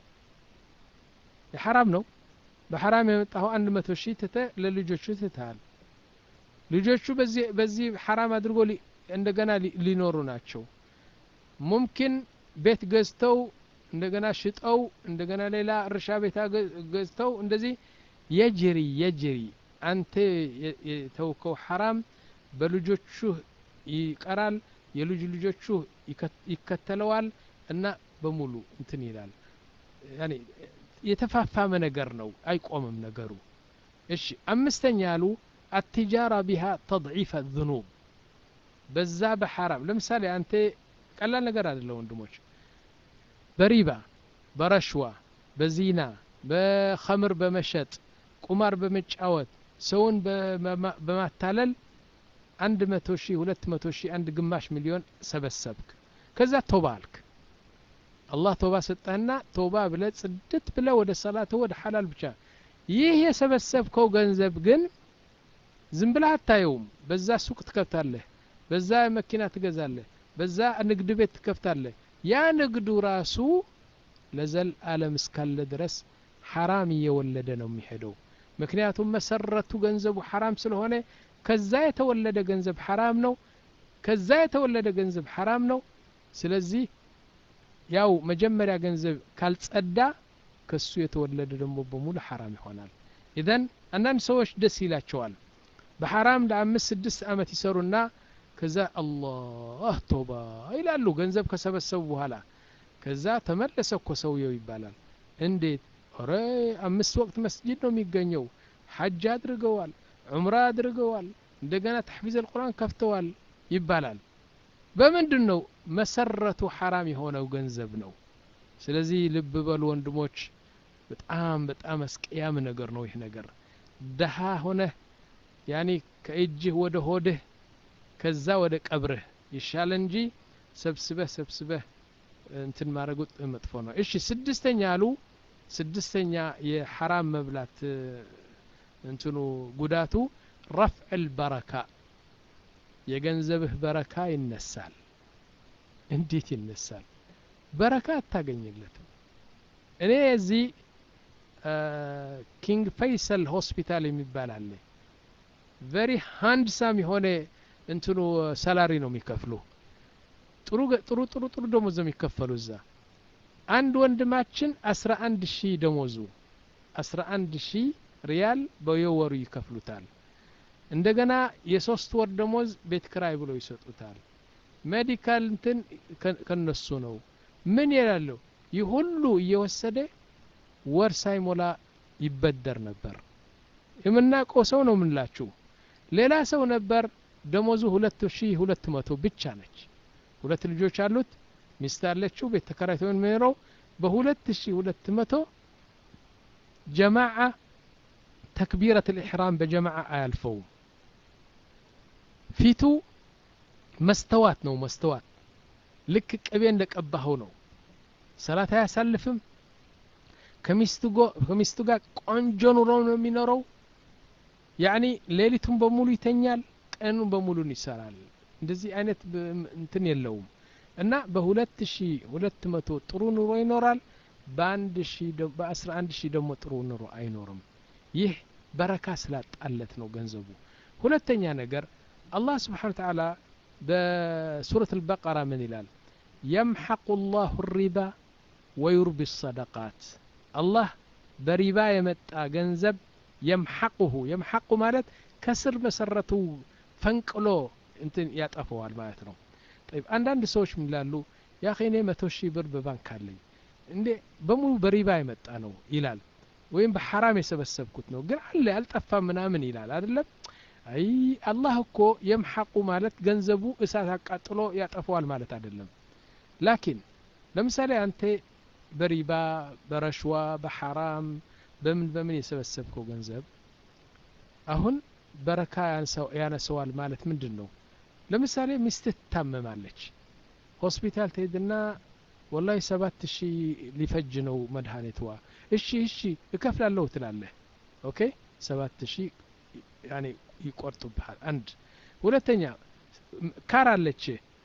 የሐራም ነው በሐራም የመጣው አንድ መቶ ሺህ ትተህ ለልጆቹ ትተሃል ልጆቹ በዚህ በዚህ ሐራም አድርጎ እንደገና ሊኖሩ ናቸው ሙምኪን ቤት ገዝተው እንደገና ሽጠው እንደገና ሌላ እርሻ ቤት ገዝተው እንደዚህ የጅሪ የጅሪ አንተ የተውከው ሐራም በልጆቹ ይቀራል የልጅ ልጆቹ ይከተለዋል እና በሙሉ እንትን ይላል ያኒ የተፋፋመ ነገር ነው አይቆምም ነገሩ እሺ አምስተኛ ያሉ التجارة بها تضعيف الذنوب በዛ በሐራም ለምሳሌ አንተ ቀላል ነገር አይደለም ወንድሞች በሪባ በረሽዋ በዚና በኸምር በመሸጥ ቁማር በመጫወት ሰውን በማታለል አንድ መቶ ሺህ ሁለት መቶ ሺህ አንድ ግማሽ ሚሊዮን ሰበሰብክ ከዛ ተውባ አልክ አላህ ተውባ ሰጠህና ተውባ ብለህ ጽድት ብለህ ወደ ሰላቱ ወደ ሐላል ብቻ ይህ የሰበሰብከው ገንዘብ ግን ዝም ብለህ አታየውም በዛ ሱቅ ትከፍታለህ በዛ መኪና ትገዛለህ በዛ ንግድ ቤት ትከፍታለህ ያ ንግዱ ራሱ ለዘል ዓለም እስካለ ድረስ ሐራም እየወለደ ነው የሚሄደው ምክንያቱም መሰረቱ ገንዘቡ ሐራም ስለሆነ ከዛ የተወለደ ገንዘብ ሐራም ነው ከዛ የተወለደ ገንዘብ ሐራም ነው ስለዚህ ያው መጀመሪያ ገንዘብ ካልጸዳ ከሱ የተወለደ ደግሞ በሙሉ ሐራም ይሆናል ኢዘን አንዳንድ ሰዎች ደስ ይላቸዋል በሐራም ለአምስት ስድስት ዓመት ይሰሩና ከዛ አላህ ተውባ ይላሉ ገንዘብ ከሰበሰቡ በኋላ ከዛ ተመለሰ እኮ ሰውየው ይባላል እንዴት ኧረ አምስት ወቅት መስጂድ ነው የሚገኘው ሐጅ አድርገዋል ዑምራ አድርገዋል እንደገና ተሕፊዝ አልቁርአን ከፍተዋል ይባላል በምንድነው መሰረቱ ሐራም የሆነው ገንዘብ ነው ስለዚህ ልብ በሉ ወንድሞች በጣም በጣም አስቀያም ነገር ነው ይሄ ነገር ደሃ ሆነ ያኒ ከእጅህ ወደ ሆድህ ከዛ ወደ ቀብርህ ይሻል እንጂ ሰብስበህ ሰብስበህ እንትን ማረጉ መጥፎ ነው እሺ ስድስተኛ አሉ ስድስተኛ የሐራም መብላት እንትኑ ጉዳቱ رفع البركة የገንዘብህ በረካ ይነሳል እንዴት ይነሳል በረካ አታገኝለትም እኔ እዚህ ኪንግ ፈይሰል ሆስፒታል የሚባል አለ very handsome የሆነ እንትኑ ሳላሪ ነው የሚከፍሉ ጥሩ ጥሩ ጥሩ ጥሩ ደሞዝ ነው የሚከፈሉ እዛ አንድ ወንድማችን አስራ አንድ ሺህ ደሞዙ አስራ አንድ ሺህ ሪያል በየወሩ ይከፍሉታል እንደገና የሶስት ወር ደሞዝ ቤት ክራይ ብሎ ይሰጡታል ሜዲካል እንትን ከነሱ ነው ምን ይላሉ ይሁሉ እየወሰደ ወር ሳይሞላ ይበደር ነበር የምናውቀው ሰው ነው ምንላችሁ ሌላ ሰው ነበር ደሞዙ ሁለት ሺህ ሁለት መቶ ብቻ ነች ሁለት ልጆች አሉት ሚስት አለችው ቤት ተከራይቶ የሚኖረው በሁለት ሺህ ሁለት መቶ ጀማዓ ተክቢረተ الإحرام በጀማዓ አያልፈው ፊቱ መስተዋት ነው መስተዋት ልክ ቅቤ እንደቀባው ነው ሰላት አያሳልፍም ከሚስቱ ጋር ከሚስቱ ጋር ቆንጆ ኑሮ ነው የሚኖረው ያኒ ሌሊቱን በሙሉ ይተኛል ቀኑን በሙሉ ይሰራል እንደዚህ አይነት እንትን የለውም እና በሁለት ሺህ ሁለት መቶ ጥሩ ኑሮ ይኖራል በአንድ ሺህ በአስራ አንድ ሺህ ደግሞ ጥሩ ኑሮ አይኖርም ይህ በረካ ስላጣለት ነው ገንዘቡ ሁለተኛ ነገር አላህ Subhanahu Wa Ta'ala በሱረቱ አልበቀራ ምን ይላል يمحق الله الربا ويربي الصدقات الله በሪባ የመጣ ገንዘብ يمحقه يمحق ማለት ከስር መሰረቱ ፈንቅሎ እንትን ያጠፋዋል ማለት ነው طيب አንዳንድ ሰዎች ምን ይላሉ ያ ኸኔ መቶ ሺህ ብር በባንክ አለኝ እንዴ በሙሉ በሪባ የመጣ ነው ይላል ወይም በሐራም የሰበሰብኩት ነው ግን አለ አልጠፋ ምናምን ይላል አይደለም አይ አላህ እኮ يمحق ማለት ገንዘቡ እሳት አቃጥሎ ያጠፋዋል ማለት አይደለም ላኪን ለምሳሌ አንተ በሪባ በረሽዋ በሐራም በምን በምን የሰበሰብከው ገንዘብ አሁን በረካ ያነሰዋል ማለት ምንድነው ለምሳሌ ሚስት ትታመማለች ሆስፒታል ትሄድና ወላሂ ሰባት ሺህ ሊፈጅ ነው መድኃኒትዋ እሺ እሺ እከፍላለሁ ትላለህ ኦኬ ሰባት ሺህ ያኒ ይቆርጡብሃል አንድ ሁለተኛ ካራለች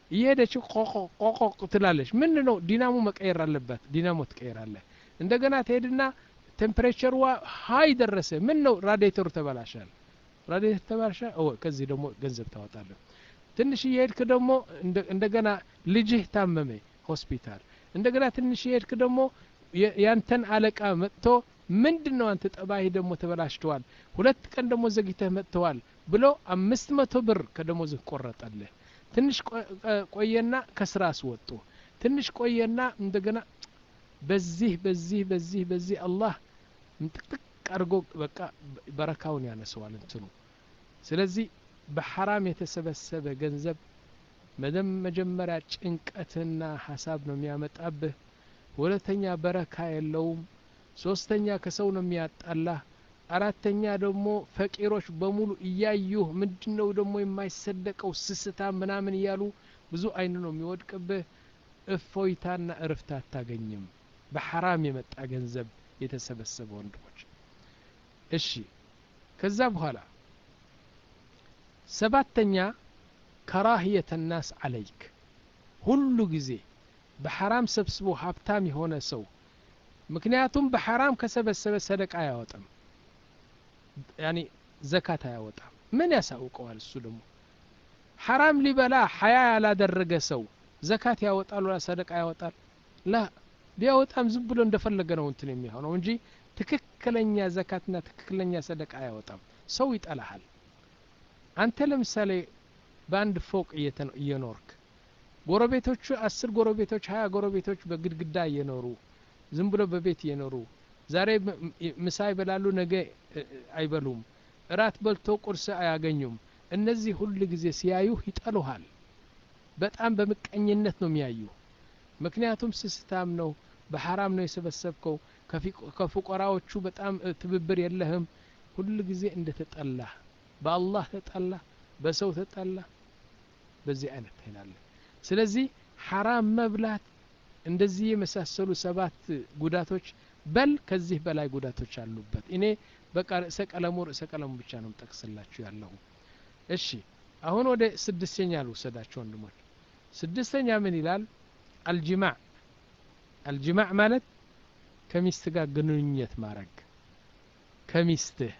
እየሄደች ቆቆ ቆቆ ትላለች። ምን ነው ዲናሞ መቀየር አለበት። ዲናሞ ትቀይራለህ። እንደገና ትሄድና ቴምፕሬቸሩ ሃይ ደረሰ። ምን ነው ራዲየተሩ ተበላሻል። ራዲየተር ተበላሻ ኦ ከዚህ ደግሞ ገንዘብ ታወጣለህ። ትንሽ እየሄድክ ደግሞ እንደገና ልጅህ ታመመ ሆስፒታል። እንደገና ትንሽ እየሄድክ ደግሞ ያንተን አለቃ መጥቶ ምንድነው አንተ ጠባይ ደግሞ ተበላሽቷል፣ ሁለት ቀን ደግሞ ዘግይተህ መጥተዋል ብሎ አምስት መቶ ብር ከደሞዝህ ቆረጠልህ። ትንሽ ቆየና ከስራ አስወጡ። ትንሽ ቆየና እንደገና በዚህ በዚህ በዚህ በዚህ አላህ ምጥቅጥቅ አድርጎ በቃ በረካውን ያነሰዋል እንትኑ። ስለዚህ በሐራም የተሰበሰበ ገንዘብ መደም መጀመሪያ ጭንቀትና ሐሳብ ነው የሚያመጣብህ። ሁለተኛ በረካ የለውም። ሶስተኛ ከሰው ነው የሚያጣላህ። አራተኛ ደግሞ ፈቂሮች በሙሉ እያዩህ ምንድነው ደግሞ የማይሰደቀው ስስታ ምናምን እያሉ ብዙ አይን ነው የሚወድቅብህ። እፎይታና እርፍታ አታገኝም በሐራም የመጣ ገንዘብ የተሰበሰበ ወንድሞች። እሺ ከዛ በኋላ ሰባተኛ ከራህየተ الناس عليك። ሁሉ ጊዜ በሐራም ሰብስቦ ሀብታም የሆነ ሰው ምክንያቱም በሐራም ከሰበሰበ ሰደቃ አያወጣም፣ ያኒ ዘካት አያወጣም። ምን ያሳውቀዋል? እሱ ደግሞ ሐራም ሊበላ ሐያ ያላደረገ ሰው ዘካት ያወጣል ወላ ሰደቃ ያወጣል? ላ ቢያወጣም ዝም ብሎ እንደፈለገ ነው እንትን የሚሆነው እንጂ ትክክለኛ ዘካትና ትክክለኛ ሰደቃ አያወጣም። ሰው ይጠላሃል። አንተ ለምሳሌ በአንድ ፎቅ እየኖርክ ጎረቤቶቹ አስር ጎረቤቶች ሀያ ጎረቤቶች በግድግዳ እየኖሩ ዝም ብሎ በቤት እየኖሩ ዛሬ ምሳ ይበላሉ፣ ነገ አይበሉም፣ እራት በልቶ ቁርስ አያገኙም። እነዚህ ሁሉ ጊዜ ሲያዩህ ይጠሉሃል። በጣም በምቀኝነት ነው የሚያዩ። ምክንያቱም ስስታም ነው፣ በሐራም ነው የሰበሰብከው፣ ከፉቀራዎቹ በጣም ትብብር የለህም። ሁሉ ጊዜ እንደተጠላህ፣ በአላህ ተጠላህ፣ በሰው ተጠላህ። በዚህ አይነት ትሄዳለህ። ስለዚህ ሐራም መብላት እንደዚህ የመሳሰሉ ሰባት ጉዳቶች በል ከዚህ በላይ ጉዳቶች አሉበት። እኔ በቃ ርዕሰ ቀለሙ ርዕሰ ቀለሙ ብቻ ነው ጠቅስላችሁ ያለው። እሺ አሁን ወደ ስድስተኛ ልውሰዳችሁ ወንድሞች። ስድስተኛ ምን ይላል? አልጅማዕ። አልጅማዕ ማለት ከሚስት ጋር ግንኙነት ማድረግ። ከሚስትህ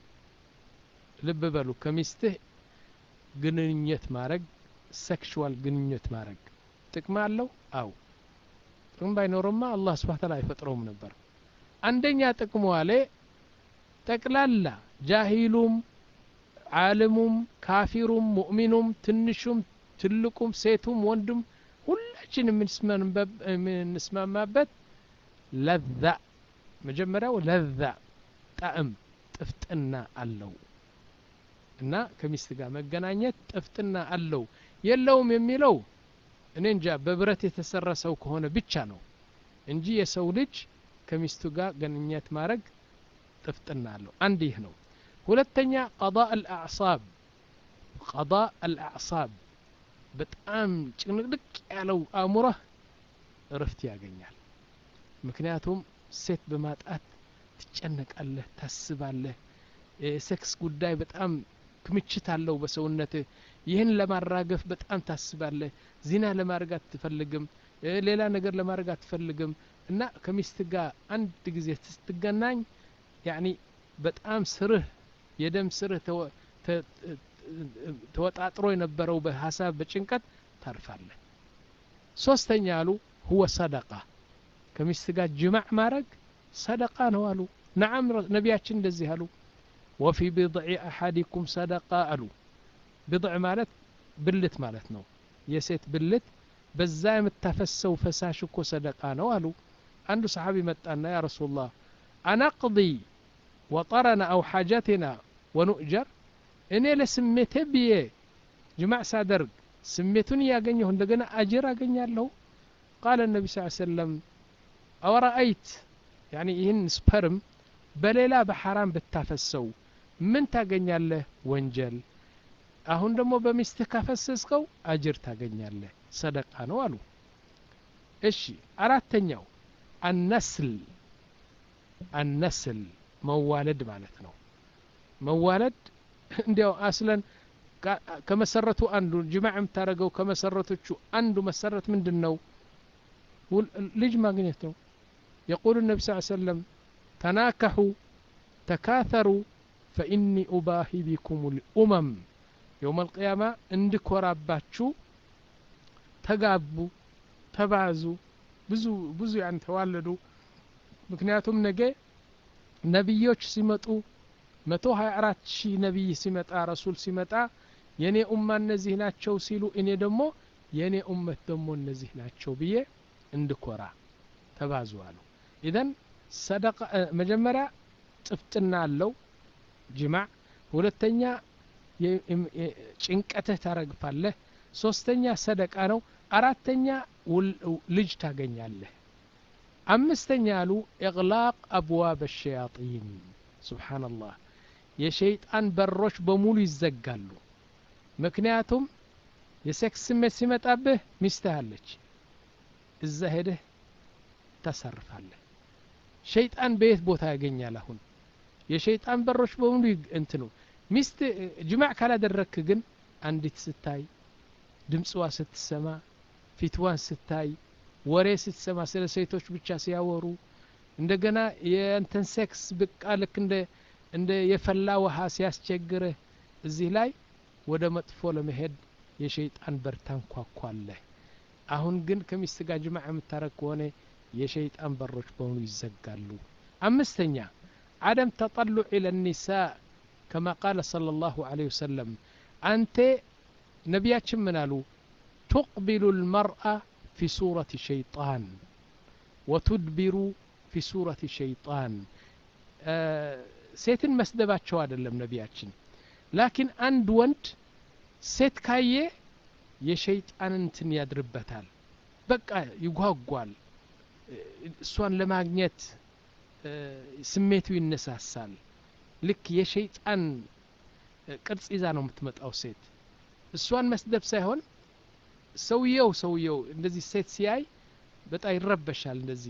ልብ በሉ፣ ከሚስትህ ግንኙነት ማድረግ፣ ሴክሹዋል ግንኙነት ማድረግ ጥቅም አለው? አው ጥቅም ባይኖርማ አላህ Subhanahu Ta'ala አይፈጥረውም ነበር። አንደኛ ጥቅሙ አለ ጠቅላላ ጃሂሉም ዓለሙም ካፊሩም ሙእሚኑም ትንሹም ትልቁም ሴቱም ወንድም ሁላችንም የምንስማማበት ለዛ መጀመሪያው ለዛ ጣዕም ጥፍጥና አለው እና ከሚስት ጋር መገናኘት ጥፍጥና አለው። የለውም የሚለው እኔ እንጃ በብረት የተሰራ ሰው ከሆነ ብቻ ነው እንጂ የሰው ልጅ ከሚስቱ ጋር ግንኙነት ማድረግ ጥፍጥና አለው። አንድ ይህ ነው። ሁለተኛ قضاء الاعصاب قضاء الاعصاب በጣም ጭንቅልቅ ያለው አእምሮህ እረፍት ያገኛል። ምክንያቱም ሴት በማጣት ትጨነቃለህ፣ ታስባለህ። ሴክስ ጉዳይ በጣም ክምችት አለው በሰውነት። ይህን ለማራገፍ በጣም ታስባለህ። ዚና ለማድረግ አትፈልግም፣ ሌላ ነገር ለማድረግ አትፈልግም። እና ከሚስት ጋር አንድ ጊዜ ስትገናኝ ያኒ በጣም ስርህ የደም ስርህ ተወጣጥሮ የነበረው በሐሳብ በጭንቀት ታርፋለህ። ሶስተኛ አሉ هو صدقه። ከሚስት ጋር ጅማዕ ማድረግ ሰደቃ ነው አሉ። ነዓም ነቢያችን እንደዚህ አሉ። وفي بضع احدكم صدقه አሉ። بضع ማለት ብልት ማለት ነው። የሴት ብልት በዛ የምታፈሰው ፈሳሽ እኮ ሰደቃ ነው አሉ። አንዱ ሰሃቢ መጣና ያ ረሱላህ አናቅضي وطرنا او حاجتنا ونؤجر። እኔ ለስሜቴ ብዬ ጅማዕ ሳደርግ ስሜቱን ያገኘሁ እንደገና አጅር አገኛለሁ። قال النبي صلى الله عليه وسلم أورأيت يعني ይህን ስፐርም በሌላ በሐራም ብታፈሰው ምን ታገኛለህ? ወንጀል። አሁን ደግሞ በሚስትህ ካፈሰስከው አጅር ታገኛለህ፣ ሰደቃ ነው አሉ። እሺ አራተኛው النسل النسل መዋለድ ማለት ነው። መዋለድ እንዲያው አስለን ከመሰረቱ አንዱ ጅማዕ የምታደርገው ከመሰረቶቹ አንዱ መሰረት ምንድን ነው? ልጅ ማግኘት ነው። يقول النبي صلى الله عليه وسلم تناكحوا تكاثروا فإني أباهي بكم الأمم يوم القيامة عندك وراباتشو تقابوا تبعزوا ብዙ ብዙ ያን ተዋለዱ። ምክንያቱም ነገ ነብዮች ሲመጡ መቶ ሃያ አራት ሺህ ነብይ ሲመጣ ረሱል ሲመጣ የኔ ኡማ እነዚህ ናቸው ሲሉ እኔ ደግሞ የኔ ኡመት ደግሞ እነዚህ ናቸው ብዬ እንድኮራ ተባዙ አሉ። ኢዘን ሰደቃ መጀመሪያ ጥፍጥና አለው ጅማዕ፣ ሁለተኛ ጭንቀትህ ታረግፋለህ፣ ሶስተኛ ሰደቃ ነው፣ አራተኛ ልጅ ታገኛለህ፣ አምስተኛ አሉ ኢግላቅ አብዋብ الشياطين ሱብሃንአላህ የሸይጣን በሮች በሙሉ ይዘጋሉ። ምክንያቱም የሴክስ ስሜት ሲመጣብህ ሚስትህ አለች፣ እዛ ሄደህ ታሰርፋለህ። ሸይጣን በየት ቦታ ያገኛል? አሁን የሸይጣን በሮች በሙሉ እንትኑ ሚስት ጅማዕ ካላደረክ ግን አንዲት ስታይ ድምጽዋ ስትሰማ ፊትዋን ስታይ ወሬ ስትሰማ ስለ ሴቶች ብቻ ሲያወሩ እንደገና የእንተን ሴክስ በቃ ልክ እንደ እንደ የፈላ ውሃ ሲያስቸግርህ እዚህ ላይ ወደ መጥፎ ለመሄድ የሸይጣን በር ታንኳኳለህ። አሁን ግን ከሚስት ጋር ጅማዕ የምታረግ ከሆነ የሸይጣን በሮች በሙሉ ይዘጋሉ። አምስተኛ عدم تطلع إلى النساء كما قال صلى الله عليه وسلم أنت نبياتش منالو تقبل المرأة في صورة شيطان وتدبر في صورة شيطان آه سيتن مسدبات شو عدلم نبياتشن لكن عند وانت سيت كاية يشيطان انتن يدربتال بقى يقوقوال سوان لماغنيت ስሜቱ ይነሳሳል። ልክ የሸይጣን ቅርጽ ይዛ ነው የምትመጣው ሴት። እሷን መስደብ ሳይሆን ሰውየው ሰውየው እንደዚህ ሴት ሲያይ በጣም ይረበሻል። እንደዚህ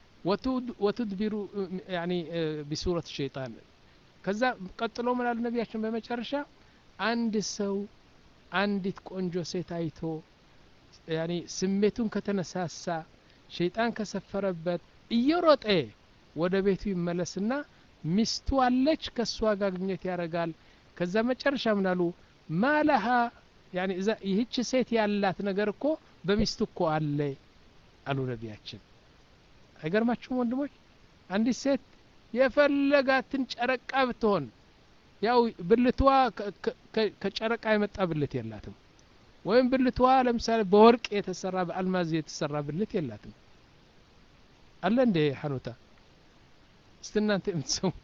ወትድቢሩ ያኒ بصورة الشيطان ከዛ ቀጥሎ ምን አሉ ነብያችን በመጨረሻ አንድ ሰው አንዲት ቆንጆ ሴት አይቶ ያኒ ስሜቱን ከተነሳሳ ሸይጣን ከሰፈረበት እየሮጠ ወደ ቤቱ ይመለስና ሚስቱ አለች ከሷ ጋር ግንኙነት ያደርጋል። ከዛ መጨረሻ ምን አሉ ማለሃ ያኒ እዛ ይህች ሴት ያላት ነገር እኮ በሚስቱ እኮ አለ አሉ ነብያችን። አይገርማችሁም ወንድሞች? አንዲት ሴት የፈለጋትን ጨረቃ ብትሆን ያው ብልቷ ከጨረቃ የመጣ ብልት የላትም፣ ወይም ብልቷ ለምሳሌ በወርቅ የተሰራ በአልማዝ የተሰራ ብልት የላትም። አለ እንደ ሐኑታ استنانت امتسوت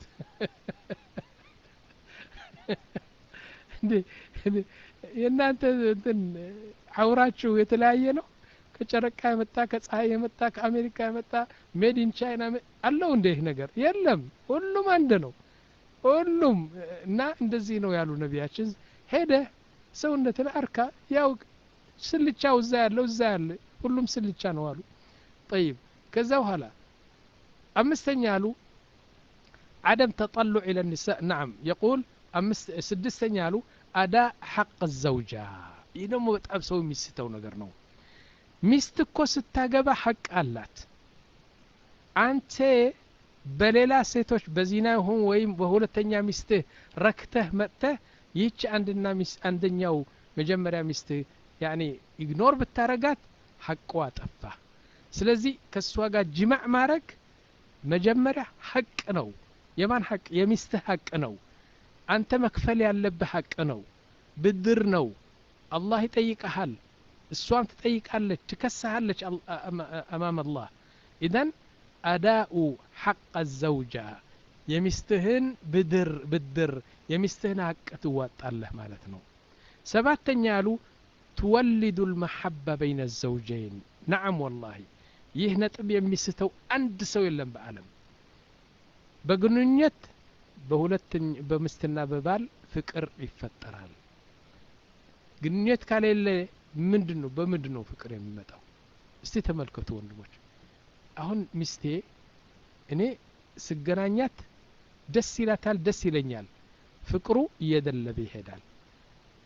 እንዴ የናንተ እንትን አውራችሁ የተለያየ ነው? ከጨረቃ የመጣ ከፀሐይ የመጣ ከአሜሪካ የመጣ ሜድ ኢን ቻይና አለው እንደ ይሄ ነገር የለም። ሁሉም አንድ ነው ሁሉም። እና እንደዚህ ነው ያሉ ነብያችን። ሄደ ሰውነትን አርካ ያው ስልቻው እዛ ያለው እዛ ያለ ሁሉም ስልቻ ነው አሉ። طيب ከዛ በኋላ አምስተኛ አሉ عدم تطلع إلى النساء. نعم يقول أمس سدستني قالوا أداء حق الزوجة. ينمو بتعب سوي ميستو نقر نو ميستكو ستاقبا حق آلات أنت بليلا سيتوش بزينا هم ويم وهولة تنيا ميسته ركته مأته يتش عندنا ميس عندنا مجمرة ميسته يعني إغنور بالتارقات حق واتفا سلزي كسواقا جمع مارك مجمرة حق نو የማን ሐቅ? የሚስትህ ሐቅ ነው። አንተ መክፈል ያለብህ ሐቅ ነው። ብድር ነው። አላህ ይጠይቅሃል፣ እሷም ትጠይቃለች፣ ትከሳለች አማም አላህ። ኢዘን አዳኡ ሐቅ الزوجة የሚስትህን ብድር ብድር የሚስትህን ሐቅ ትዋጣለህ ማለት ነው። ሰባተኛ አሉ تولد المحبة بين الزوجين. نعم والله ይህ ነጥብ የሚስተው አንድ ሰው የለም በዓለም። በግንኙነት በሁለተኛ በሚስትና በባል ፍቅር ይፈጠራል። ግንኙነት ካለለ ምንድነው በምንድነው ፍቅር የሚመጣው? እስቲ ተመልከቱ ወንድሞች። አሁን ሚስቴ እኔ ስገናኛት ደስ ይላታል፣ ደስ ይለኛል፣ ፍቅሩ እየደለበ ይሄዳል።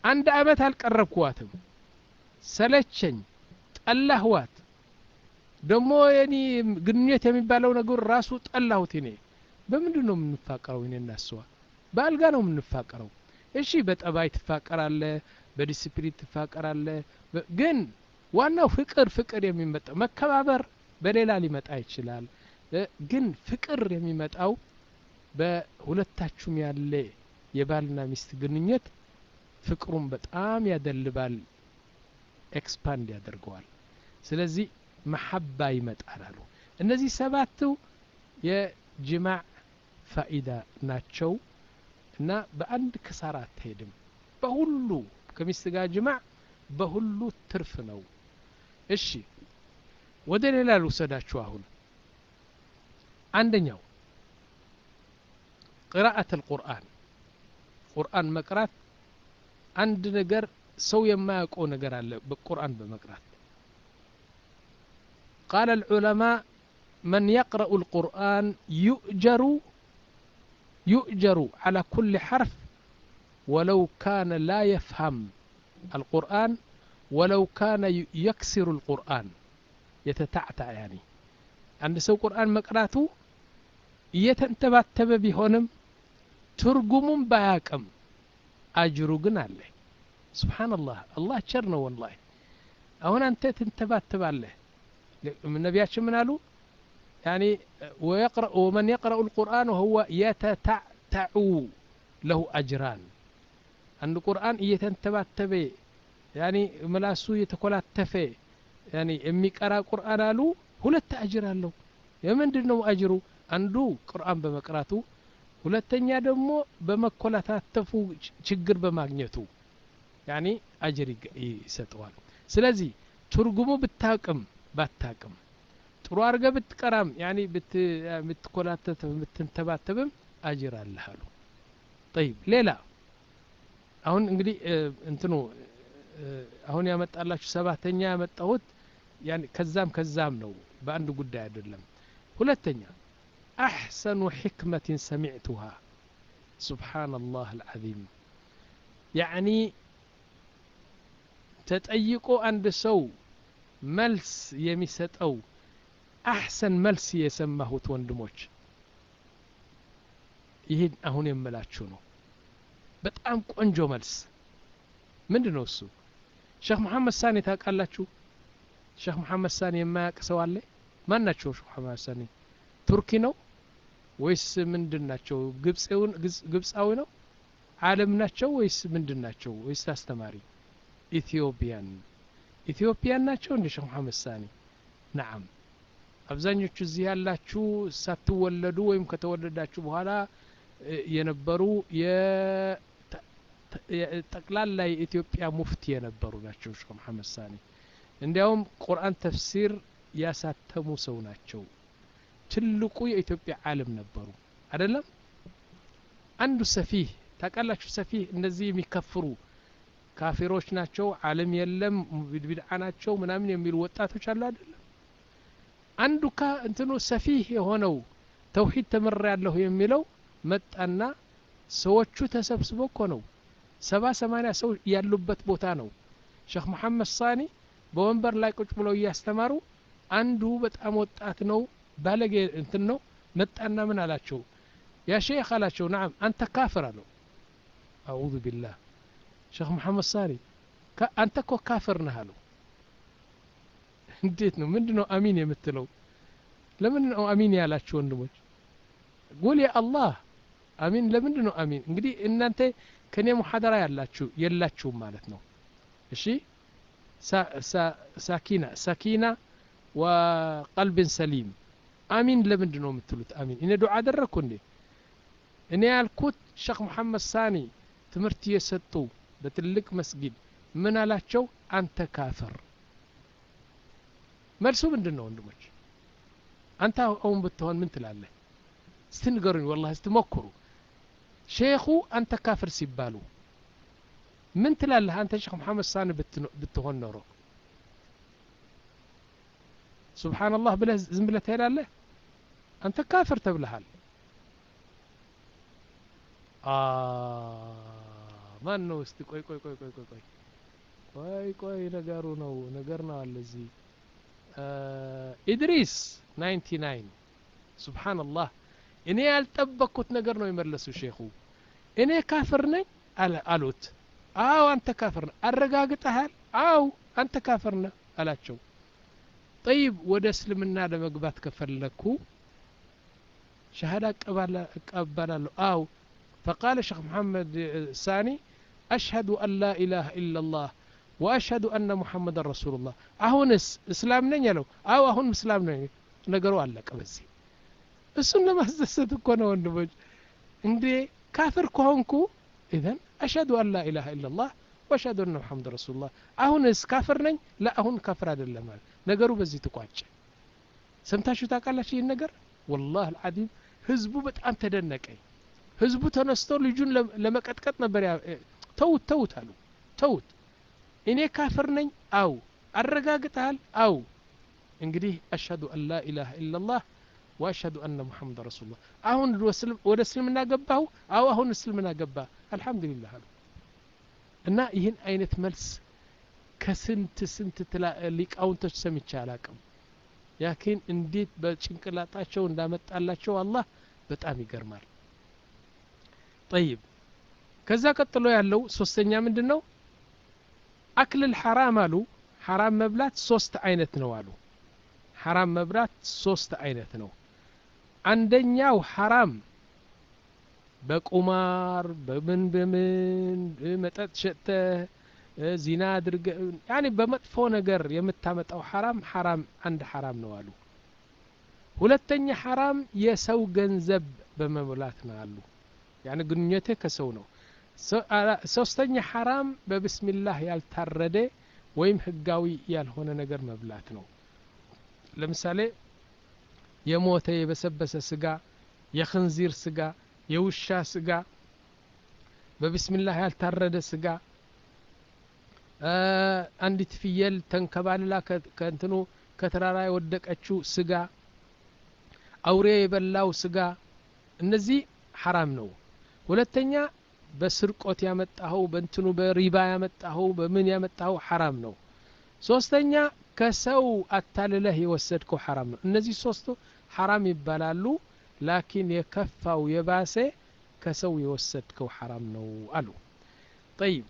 አንድ አመት አልቀረብኳትም ሰለቸኝ ጠላህዋት ደሞ የኔ ግንኙነት የሚባለው ነገር ራሱ ጠላሁት እኔ በምንድነው የምንፋቀረው እኔና እሷ ባልጋ ነው የምንፋቀረው እሺ በጠባይ ትፋቀራለ በዲሲፕሊን ትፋቀራለ ግን ዋናው ፍቅር ፍቅር የሚመጣው መከባበር በሌላ ሊመጣ ይችላል ግን ፍቅር የሚመጣው በሁለታችሁም ያለ የባልና ሚስት ግንኙነት ፍቅሩን በጣም ያደልባል ኤክስፓንድ ያደርገዋል ስለዚህ መሐባ ይመጣል አሉ እነዚህ ሰባቱ የጅማዕ ፋኢዳ ናቸው እና በአንድ ከሳራ አትሄድም በሁሉ ከሚስት ጋር ጅማዕ በሁሉ ትርፍ ነው እሺ ወደ ሌላ ልውሰዳችሁ አሁን አንደኛው قراءة القرآن ቁርአን መቅራት አንድ ነገር ሰው የማያውቀው ነገር አለ በቁርአን በመቅራት قال العلماء من يقرأ القرآن يؤجر يؤجر على كل حرف ولو كان لا يفهم القرآن ولو كان يكسر القرآن يتتعتع يعني عند سو قرآن مقراته يتنتبتب بهونم ترجمون باياكم أجر جناله سبحان الله الله شرنا والله هنا أنت تنتبتب عليه من نبيات من قالوا يعني ويقرأ ومن يقرأ القرآن وهو يتتعتع له أجران عند القرآن يتنتبتب يعني ملاسو يتكلاتف يعني امي قرا قرآن قالوا ሁለት አጅር አለው የምንድነው አጅሩ አንዱ ቁርአን በመቅራቱ ሁለተኛ ደግሞ በመኮላታተፉ ችግር በማግኘቱ ያኒ አጅር ይሰጠዋል ስለዚህ ትርጉሙ ብታቅም ባታቅም ጥሩ አርገ ብትቀራም ያኒ ብትኮላተተ ብትንተባተብም አጅር አለህ አሉ طيب ሌላ አሁን እንግዲህ እንትኑ አሁን ያመጣላችሁ ሰባተኛ ያመጣሁት يعني كذام كذام ነው በአንድ ጉዳይ አይደለም ሁለተኛ احسن حكمه سمعتها سبحان الله العظيم يعني تطيقو عند ሰው መልስ የሚሰጠው احسن መልስ የሰማሁት ወንድሞች ይሄን አሁን የምላችሁ ነው በጣም ቆንጆ መልስ ምንድነው እሱ ሼክ መሐመድ ሳኒ ታውቃላችሁ ሼክ መሐመድ ሳኒ የማያውቅ ሰው አለ ማን ናቸው ሼክ መሐመድ ሳኒ ቱርኪ ነው ወይስ ምንድናቸው ግብጽውን ግብጻዊ ነው ዓለም ናቸው ወይስ ምንድናቸው ወይስ አስተማሪ ኢትዮጵያን ኢትዮጵያን ናቸው እንደ ሼክ መሐመድ ሳኒ نعم አብዛኞቹ እዚህ ያላችሁ ሳትወለዱ ወይም ከተወለዳችሁ በኋላ የነበሩ የጠቅላላ የኢትዮጵያ ሙፍቲ የነበሩ ናቸው ሼክ መሐመድ ሳኒ እንዲያውም ቁርአን ተፍሲር ያሳተሙ ሰው ናቸው ትልቁ የኢትዮጵያ ዓለም ነበሩ አይደለም አንዱ ሰፊህ ታቃላችሁ ሰፊህ እንደዚህ የሚከፍሩ ካፊሮች ናቸው ዓለም የለም ቢድዓ ናቸው ምናምን የሚሉ ወጣቶች አሉ አይደለም አንዱ ካ እንትኑ ሰፊህ የሆነው ተውሂድ ተመራለሁ የሚለው መጣና ሰዎቹ ተሰብስበው እኮ ነው ሰባ ሰማንያ ሰው ያሉበት ቦታ ነው ሼክ መሐመድ ሳኒ በወንበር ላይ ቁጭ ብለው ያስተማሩ አንዱ በጣም ወጣት ነው ባለጌ እንትን ነው መጣና ምን አላቸው ያ ሼክ አላቸው نعم አንተ ካፍር አለው አዑዙ ቢላህ ሼክ መሐመድ ሳኒ አንተ እኮ ካፍር ነህ አለው እንዴት ነው ምንድነው አሚን የምትለው ለምን ነው አሚን ያላችሁ ወንድሞች قول يا الله አሚን ለምንድን ነው አሚን እንግዲህ እናንተ ከኔ ሙሐደራ ያላችሁ የላችሁ ማለት ነው እሺ ሳኪና ሳኪና وقلب سليم አሚን ለምንድን ነው የምትሉት አሚን እኔ ዱዓ አደረኩ እንዴ እኔ ያልኩት ሼክ መሐመድ ሳኒ ትምርት የሰጡ በትልቅ መስጊድ ምን አላቸው አንተ ካፍር መልሱ ምንድነው ወንድሞች አንተ አሁን ብትሆን ምን ትላለህ ስትንገሩኝ والله ስትሞክሩ ሼኹ አንተ ካፍር ሲባሉ ምን ትላለህ አንተ ሼክ መሐመድ ሳኒ ብትሆን ኖሮ سبحان الله ብለህ ዝም ብለህ ትሄዳለህ አንተ ካፍር ተብለሃል ማን ነው እስቲ ቆይ ቆይ ቆይ ቆይ ቆይ ቆይ ቆይ ቆይ ነገሩ ነው ነገር ነው አለ እዚህ ኢድሪስ ናይንቲ ናይን ሱብሃንአላህ እኔ ያልጠበቅኩት ነገር ነው የመለሱ ሼኹ እኔ ካፍር ነኝ አሉት አው አንተ ካፍር ነህ አረጋግጠሃል አው አንተ ካፍር ነህ አላቸው طيب ወደ እስልምና ለመግባት ከፈለኩ ሸሃዳ እቀበላለሁ አው فقال الشيخ محمد الثاني أشهد أن لا إله إلا الله وأشهد أن محمد رسول الله أهونس إسلام نين يلو أو أهون إسلام نين نقروا عليك بزي السنة ما استسد كونه وندبج عندي كافر كونكو إذن أشهد أن لا إله إلا الله وأشهد أن محمد رسول الله أهونس كافر نين لا أهون كافر هذا اللي مال نقروا بزي تقواج سمتاشو تاقال شيء النقر والله العظيم هزبو بتأم تدنكي ህዝቡ ተነስቶ ልጁን ለመቀጥቀጥ ነበር ተውት ተውት አሉ ተውት እኔ ካፍር ነኝ አው አረጋግጠሃል አው እንግዲህ አሽሀዱ አን ላ ኢላሃ ኢላላህ ወአሽሀዱ አነ ሙሐመድ ረሱሉላህ አሁን ወደ እስልምና ገባሁ አው አሁን እስልምና ገባ አልহামዱሊላህ አሉ እና ይህን አይነት መልስ ከስንት ስንት ሊቃውንቶች ሰምቼ አላቅም ያኪን እንዴት በጭንቅላታቸው እንዳመጣላቸው አላህ በጣም ይገርማል طيب كذا قتلوا ያለው ሶስተኛ ምንድነው አክል الحرام አሉ حرام መብላት ሶስት አይነት ነው አሉ حرام መብላት ሶስት አይነት ነው አንደኛው حرام በቁማር በምን በምን መጠጥ ሸተ ዚና አድርገ ያኒ በመጥፎ ነገር የምታመጣው حرام حرام አንድ حرام ነው አሉ ሁለተኛ حرام የሰው ገንዘብ በመብላት ነው አሉ يعني ግንኙነቴ ከሰው ነው ሶስተኛ حرام በብስሚላህ ያልታረደ ወይም ህጋዊ ያልሆነ ነገር መብላት ነው ለምሳሌ የሞተ የበሰበሰ ስጋ የخنزير ስጋ የውሻ ስጋ በብስሚላህ ያልታረደ ስጋ አንዲት ፍየል ተንከባልላ ከእንትኑ ከተራራ የወደቀችው ስጋ አውሬ የበላው ስጋ እነዚህ حرام ነው ሁለተኛ በስርቆት ያመጣው በእንትኑ በሪባ ያመጣው በምን ያመጣው حرام ነው ሶስተኛ ከሰው አታለለህ የወሰድከው حرام ነው እነዚህ ሶስቱ حرام ይባላሉ ላኪን የከፋው የባሰ ከሰው የወሰድከው حرام ነው አሉ طيب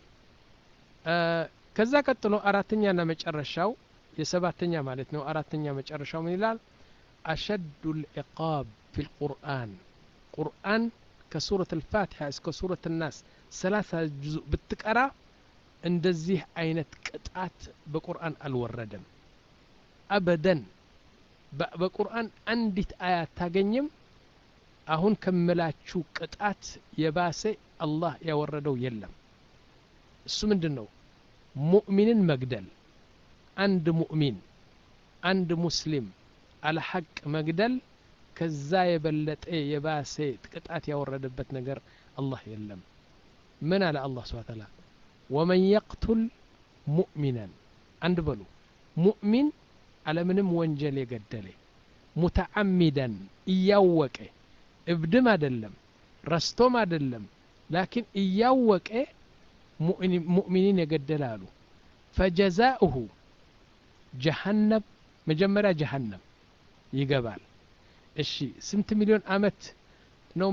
ከዛ ቀጥሎ አራተኛና መጨረሻው የሰባተኛ ማለት ነው አራተኛ መጨረሻው ምን ይላል أشد العقاب في القرآن قرآن كسورة الفاتحة كسورة الناس ثلاثة جزء بالتقرا እንደዚህ አይነት ቅጣት በቁርአን አልወረደም አበደን በቁርአን አንዲት አያት ታገኝም አሁን ከመላችሁ ቅጣት የባሰ አላህ ያወረደው የለም እሱ ምንድነው ሙእሚንን መግደል አንድ ሙእሚን አንድ ሙስሊም على حق መግደል ከዛ የበለጠ የባሰ ቅጣት ያወረደበት ነገር አላህ የለም ምን አለ አላህ Subhanahu Wa Ta'ala ومن يقتل مؤمنا عند بلو مؤمن على منم ወንጀል የገደለ متعمدا እያወቀ እብድም አይደለም ረስቶም አይደለም لكن እያወቀ ሙእሚንን የገደለ አሉ فجزاؤه جهنم መጀመሪያ جهنم ይገባል እሺ ስንት ሚሊዮን አመት ነው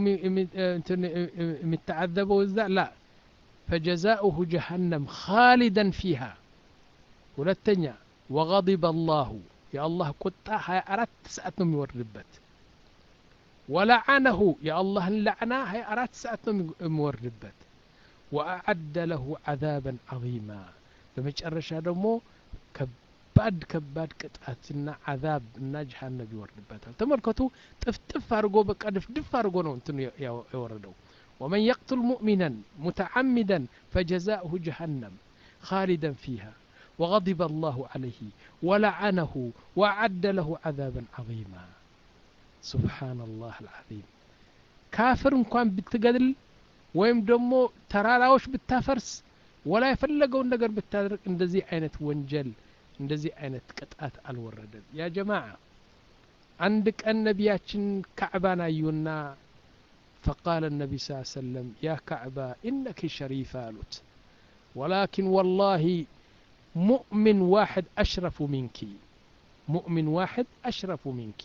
የሚተዓዘበው እዛ لا فجزاؤه جهنم خالدا فيها ሁለተኛ وغضب الله يا الله ቁጣ ሃያ አራት ሰዓት ነው የሚወርድበት ولعنه يا الله لعنه ሃያ አራት ሰዓት ነው የሚወርድበት وأعد له عذابا عظيما በመጨረሻ ደግሞ ከባድ ከባድ ቅጣትና عذاب እና ጀሃነም ይወርድበታል ተመልከቱ ጥፍጥፍ አርጎ በቃ ድፍድፍ አርጎ ነው እንትን ያወረደው ومن يقتل مؤمنا متعمدا فجزاؤه جهنم خالدا فيها وغضب الله عليه ولعنه وأعد له عذابا عظيما سبحان الله العظيم كافر እንኳን ብትገድል ወይም ደግሞ ተራራዎች ብታፈርስ ولا يفلقون ነገር ብታደርግ እንደዚህ አይነት ወንጀል እንደዚህ አይነት ቅጣት አልወረደም ያ ጀማዓ አንድ ቀን ነቢያችን ካዕባን አዩና فقال النبي صلى الله عليه وسلم يا كعبة إنك شريفة قالت ولكن والله مؤمن واحد أشرف منك مؤمن واحد أشرف منك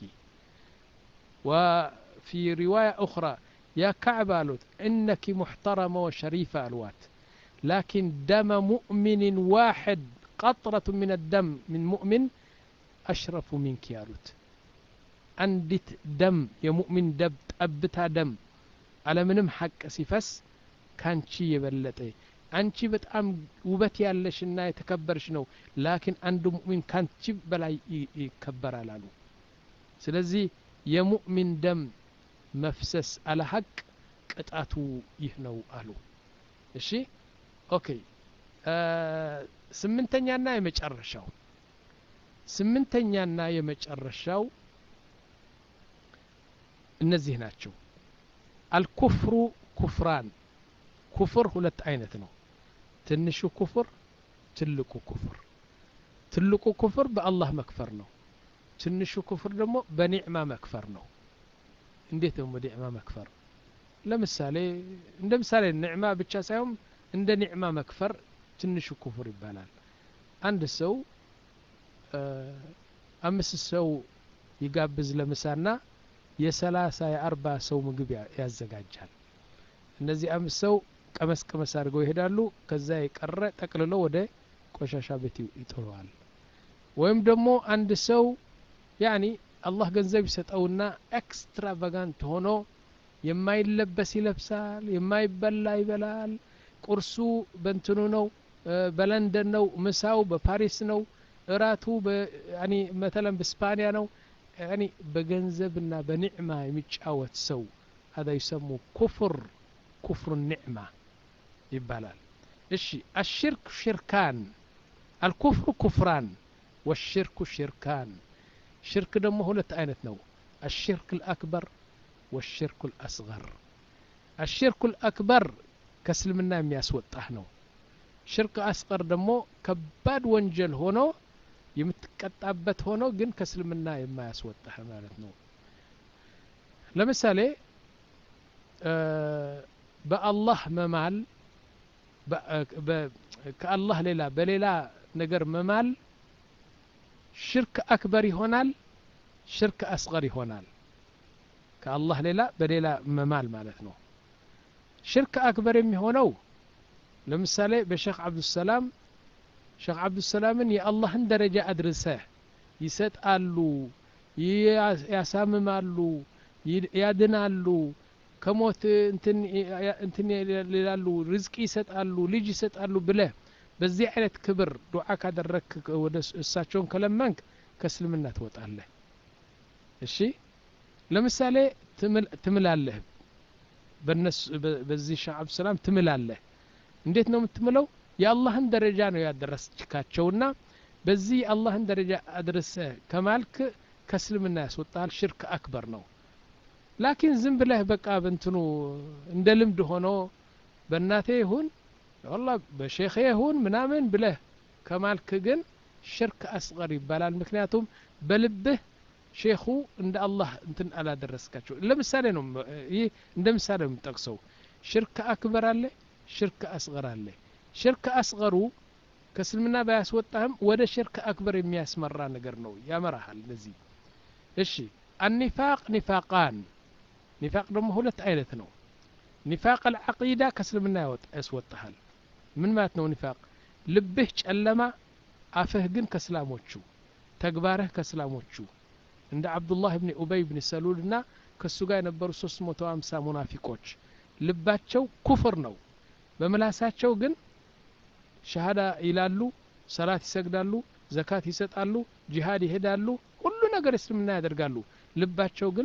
وفي رواية أخرى يا كعبة قالت إنك محترمة وشريفة ألوات لكن دم مؤمن واحد قطرة من الدم من مؤمن أشرف منك قالت عندت دم يا مؤمن دب أبتها دم على منم حق سيفس كانشي يبلطي አንቺ በጣም ውበት ያለሽና የተከበርሽ ነው ላኪን አንዱ ሙእሚን ካንቺ በላይ ይከበራል አሉ ስለዚህ የሙእሚን ደም መፍሰስ አለ ሐቅ ቅጣቱ ይህ ነው አሉ እሺ ኦኬ ስምንተኛና የመጨረሻው ስምንተኛና የመጨረሻው እነዚህ ናቸው አልኩፍሩ ኩፍራን ኩፍር ሁለት አይነት ነው ትንሹ ኩፍር ትልቁ ኩፍር ትልቁ ኩፍር በአላህ መክፈር ነው ትንሹ ኩፍር ደግሞ በኒዕማ መክፈር ነው እንዴት ነው በኒዕማ መክፈር ለምሳሌ እንደ ምሳሌ ኒዕማ ብቻ ሳይሆን እንደ ኒዕማ መክፈር ትንሹ ኩፍር ይባላል አንድ ሰው አምስት ሰው ይጋብዝ ለምሳና የሰላሳ የአርባ ሰው ምግብ ያዘጋጃል እነዚህ አምስት ሰው ቀመስ ቀመስ አድርገው ይሄዳሉ ከዛ የቀረ ጠቅልሎ ወደ ቆሻሻ ቤት ይጥለዋል ወይም ደግሞ አንድ ሰው ያኒ አላህ ገንዘብ ይሰጠውና ኤክስትራቫጋንት ሆኖ የማይለበስ ይለብሳል የማይበላ ይበላል ቁርሱ በእንትኑ ነው በለንደን ነው ምሳው በፓሪስ ነው እራቱ ያኒ مثلا በስፓኒያ ነው ያኒ በገንዘብና በኒዕማ የሚጫወት ሰው هذا يسمى كفر كفر النعمة يبالال الشي الشرك شركان الكفر كفران والشرك شركان شرك دمه هلت اينت نو الشرك الأكبر والشرك الأصغر الشرك الأكبر كسلمنا ياسوطح نو شرك أصغر دمو كباد وانجل هونو يمتقطعبت هونو ግን ከስልምና የማያስወጣህ ማለት ነው ለምሳሌ በአላህ መማል ከአላህ ሌላ በሌላ ነገር መማል ሽርክ አክበር ይሆናል ሽርክ አስገር ይሆናል ከአላህ ሌላ በሌላ መማል ማለት ነው ሽርክ አክበር የሚሆነው ለምሳሌ በሼክ አብዱሰላም ሼክ አብዱሰላምን የአላህን ደረጃ አድርሰህ ይሰጣሉ ያሳምማሉ ያድናሉ ከሞት እንትን እንትን ይላሉ ርዝቅ ይሰጣሉ ልጅ ይሰጣሉ ብለህ በዚህ አይነት ክብር ዱዓ ካደረክ ወደ እሳቸውን ከለመንክ ከእስልምና ትወጣለህ እሺ ለምሳሌ ትምላለህ በነሱ በዚህ ሼክ አብዱሰላም ትምላለህ እንዴት ነው የምትምለው የአላህን ደረጃ ነው ያደረስካቸውና በዚህ አላህን ደረጃ አድርሰ ከማልክ ከእስልምና ያስወጣል ሽርክ አክበር ነው ላኪን ዝም ብለህ በቃ በእንትኑ እንደ ልምድ ሆኖ በእናቴ ይሁን والله በሼኽ ይሁን ምናምን ብለህ ከማልክ ግን ሽርክ አስገር ይባላል ምክንያቱም በልብህ ሼኹ እንደ አላህ እንትን አላደረስካቸው ለምሳሌ ነው ይሄ እንደ ምሳሌ ነው የምጠቅሰው ሽርክ አክበር አለ ሽርክ አስገር አለ ሽርክ አስገሩ ከእስልምና ባያስወጣህም ወደ ሽርክ አክበር የሚያስመራ ነገር ነው ያመራሃል ለዚህ እሺ النفاق نفاقان نفاق ደግሞ ሁለት አይነት ነው نفاق العقيدة ከእስልምና ያስወጣሃል ምን ማለት ነው نفاق ልብህ ጨለማ አፍህ ግን ከእስላሞቹ ተግባርህ ከእስላሞቹ እንደ አብዱላህ ኢብኑ ኡበይ ኢብኑ ሰሉልና ከሱ ጋር የነበሩ ሶስት መቶ ሃምሳ ሙናፊቆች ልባቸው ኩፍር ነው በመላሳቸው ግን ሸሃዳ ይላሉ ሰላት ይሰግዳሉ ዘካት ይሰጣሉ ጂሃድ ይሄዳሉ ሁሉ ነገር እስልምና ያደርጋሉ ልባቸው ግን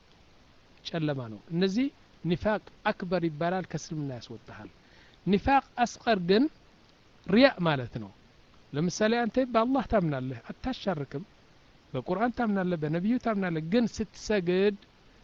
ጨለማ ነው እነዚህ ኒፋቅ አክበር ይባላል ከእስልምና ያስወጣሃል ኒፋቅ አስገር ግን ሪያ ማለት ነው ለምሳሌ አንተ በአላህ ታምናለህ አታሻርክም በቁርአን ታምናለህ በነብዩ ታምናለህ ግን ስትሰግድ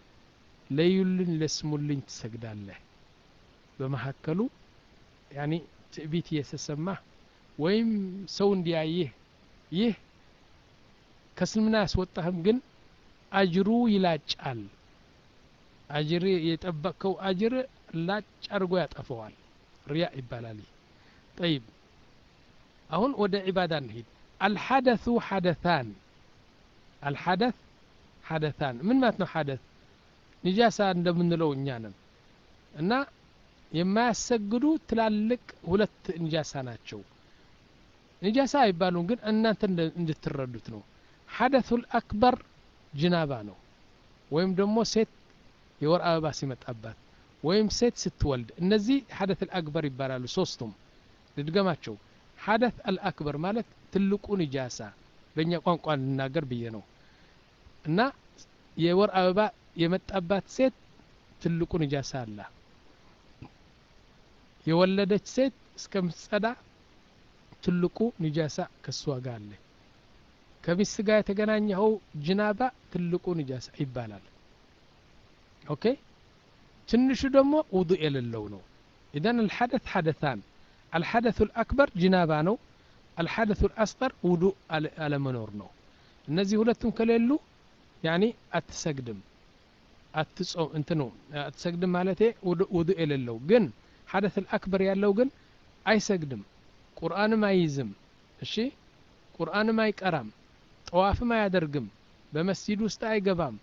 ለዩልን ለስሙልኝ ትሰግዳለህ በመሐከሉ ያኒ ትዕቢት የተሰማህ ወይም ሰው እንዲያይህ ይህ ከእስልምና ያስወጣህም ግን አጅሩ ይላጫል አጅር የጠበቀው አጅር ላጭ አርጎ ያጠፈዋል ሪያ ይባላል طيب አሁን ወደ ዒባዳ እንሂድ الحدث حدثان الحدث حدثان ምን ማለት ነው حدث ንጃሳ እንደምንለው እኛ ነን እና የማያሰግዱ ትላልቅ ሁለት ንጃሳ ናቸው ንጃሳ አይባሉም ግን እናንተ እንድትረዱት ነው حدث الأكبر ጅናባ ነው ወይም ደግሞ ሴት የወር አበባ ሲመጣባት ወይም ሴት ስትወልድ እነዚህ حدث الأكبر ይባላሉ ሶስቱም ልድገማቸው حدث الأكبر ማለት ትልቁ ንጃሳ በእኛ ቋንቋ ልናገር ብዬ ነው እና የወር አበባ የመጣባት ሴት ትልቁ ንጃሳ አለ የወለደች ሴት እስከምትጸዳ ትልቁ ንጃሳ ከሷ ጋር አለ ከሚስት ጋር የተገናኘው ጅናባ ትልቁ ንጃሳ ይባላል ኦኬ ትንሹ ደግሞ ውዱእ የሌለው ነው اذا الحدث حدثان الحدث الأكبر جنابة ነው الحدث الأصغر ውዱእ አለመኖር ነው እነዚህ ሁለቱም ከሌሉ يعني አትሰግድም አትጾም እንትኑ አትሰግድም ማለት ውዱእ የሌለው ግን حدث الأكبر ያለው ግን አይሰግድም ቁርአንም አይይዝም እሺ ቁርአንም አይቀራም ጠዋፍም አያደርግም በመስጂድ ውስጥ አይገባም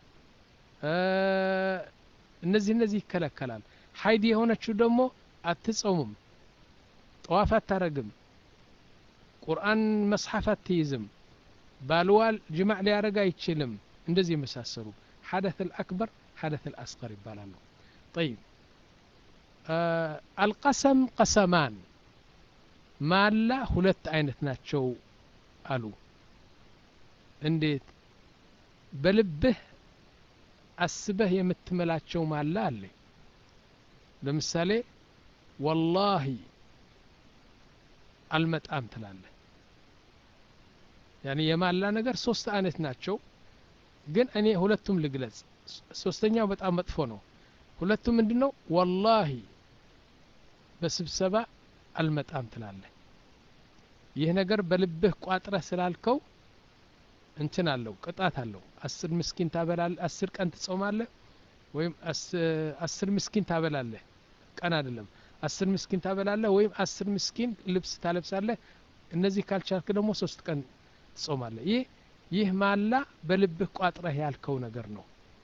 እነዚህ እነዚህ ይከለከላል ሀይድ የሆነችው ደግሞ አትጾምም ጠዋፍ አታረግም ቁርአን መስሐፍ አትይዝም ባልዋል ጅማዕ ሊያረጋ አይችልም እንደዚህ የመሳሰሉ حدث الأكبر حدث الأصغر ይባላሉ طيب القسم قسمان ማላ ሁለት አይነት ናቸው አሉ እንዴት በልብህ አስበህ የምትመላቸው ማላ አለ ለምሳሌ والله አልመጣም ትላለህ يعني የማላ ነገር ሶስት አይነት ናቸው ግን እኔ ሁለቱም ልግለጽ ሶስተኛው በጣም መጥፎ ነው ሁለቱም ምንድነው والله በስብሰባ አልመጣም ትላለህ ይህ ነገር በልብህ ቋጥረህ ስላልከው እንትን አለው ቅጣት አለው አስር ምስኪን ታበላለህ አስር ቀን ትጾማለህ ወይም አስር ምስኪን ታበላለህ ቀን አይደለም አስር ምስኪን ታበላለህ ወይም አስር ምስኪን ልብስ ታለብሳለህ እነዚህ ካልቻልክ ደግሞ ሶስት ቀን ትጾማለህ ይህ ይህ ማላ በልብህ ቋጥረህ ያልከው ነገር ነው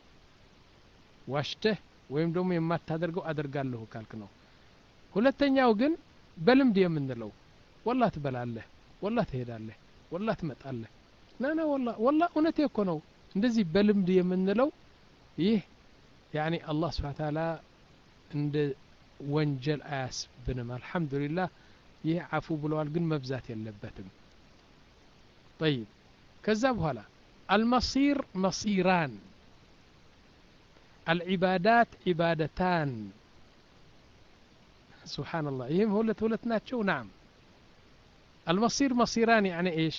ዋሽተህ ወይም ደግሞ የማታደርገው አደርጋለሁ ካልክ ነው ሁለተኛው ግን በልምድ የምንለው والله ትበላለህ والله ትሄዳለህ والله ትመጣለህ ናና والله والله እውነቴ እኮ ነው እንደዚህ በልምድ የምንለው ይህ يعني الله سبحانه وتعالى እንደ ወንጀል አያስብንም አልহামዱሊላህ ይህ አፉ ብለዋል ግን መብዛት የለበትም طيب ከዛ በኋላ المصير مصيران العبادات عبادتان سبحان الله ይህም ሁለት ሁለት ናቸው نعم المصير مصيران يعني ايش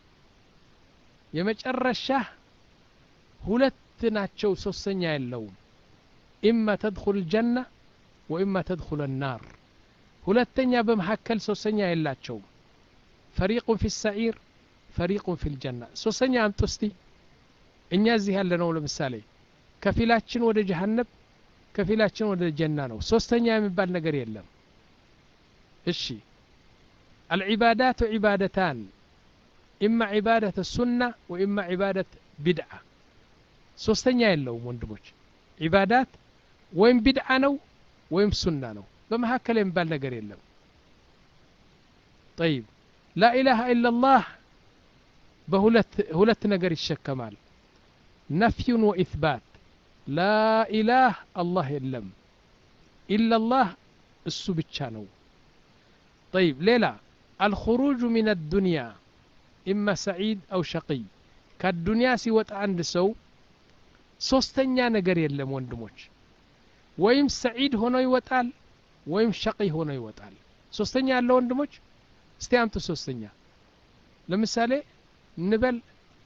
የመጨረሻ ሁለት ናቸው ሶስተኛ የለውም اما تدخل الجنه واما تدخل النار ሁለተኛ በመሐከል ሶስተኛ የላቸው فريق في السعير فريق في الجنه ሶስተኛ አምጡ እስቲ እኛ እዚህ ያለነው ለምሳሌ ከፊላችን ወደ ጀሃነም ከፊላችን ወደ ጀና ነው ሶስተኛ የሚባል ነገር የለም እሺ العبادات عبادتان إما عبادة السنة وإما عبادة بدعة ሶስተኛ የለውም ወንድሞች عبادات ወይም بدعة ነው ወይም ሱና ነው በመሐከል የሚባል ነገር የለም طيب لا إله إلا الله በሁለት ሁለት ነገር ይሸከማል نفي وإثبات لا إله الله የለም إلا الله እሱ ብቻ ነው طيب ሌላ الخروج من الدنيا إما سعيد أو شقي كالدنيا ሲወጣ አንድ ሰው ሶስተኛ ነገር የለም ወንድሞች ወይም ሰዒድ ሆኖ ይወጣል ወይም ሸቂ ሆኖ ይወጣል ሶስተኛ ያለው ወንድሞች እስቲ አምጡ ሶስተኛ ለምሳሌ እንበል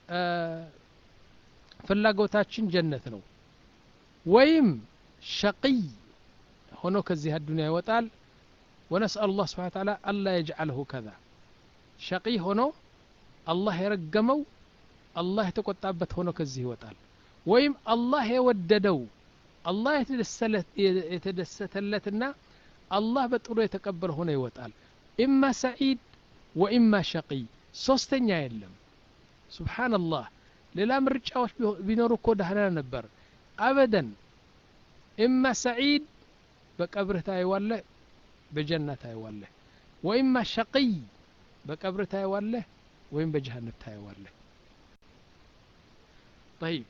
ፍላጎታችን ጀነት ነው ወይም ሸቂ ሆኖ ከዚህ ዱንያ ይወጣል ونسأل الله سبحانه وتعالى ألا يجعله كذا شقي هنا الله يرجمه الله يتقطعبت هنا كزيه وتعالى ويم الله يوددو አላህ የተደሰተለትና አላህ በጥሩ የተቀበለ ሆነ ይወጣል። ኢማ ሰዒድ ወኢማ ሸቂይ ሶስተኛ የለም። ሱብሓነላህ ሌላ ምርጫዎች ቢኖሩ እኮ ደህና ነበር። አበደን ኢማ ሰዒድ በቀብርህ ታየዋለህ፣ በጀና ታየዋለህ። ወኢማ ሸቂይ በቀብርህ ታየዋለህ ወይም በጀሃነም ታየዋለህ። طيب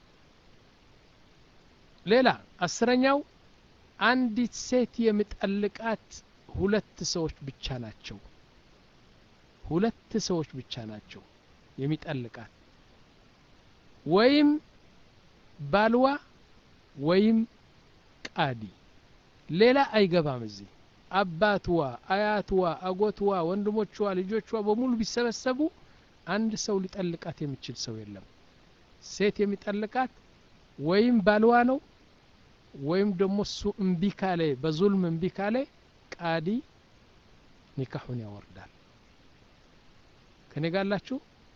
ሌላ አስረኛው አንዲት ሴት የምጠልቃት ሁለት ሰዎች ብቻ ናቸው። ሁለት ሰዎች ብቻ ናቸው የሚጠልቃት፣ ወይም ባልዋ ወይም ቃዲ። ሌላ አይገባም እዚህ። አባትዋ፣ አያትዋ፣ አጎትዋ፣ ወንድሞቿ፣ ልጆቿ በሙሉ ቢሰበሰቡ አንድ ሰው ሊጠልቃት የሚችል ሰው የለም። ሴት የሚጠልቃት ወይም ባልዋ ነው ወይም ደግሞ እሱ እምቢ ካለ በዙልም እምቢ ካለ ቃዲ ኒካሁን ያወርዳል። ከኔ ጋር አላችሁ?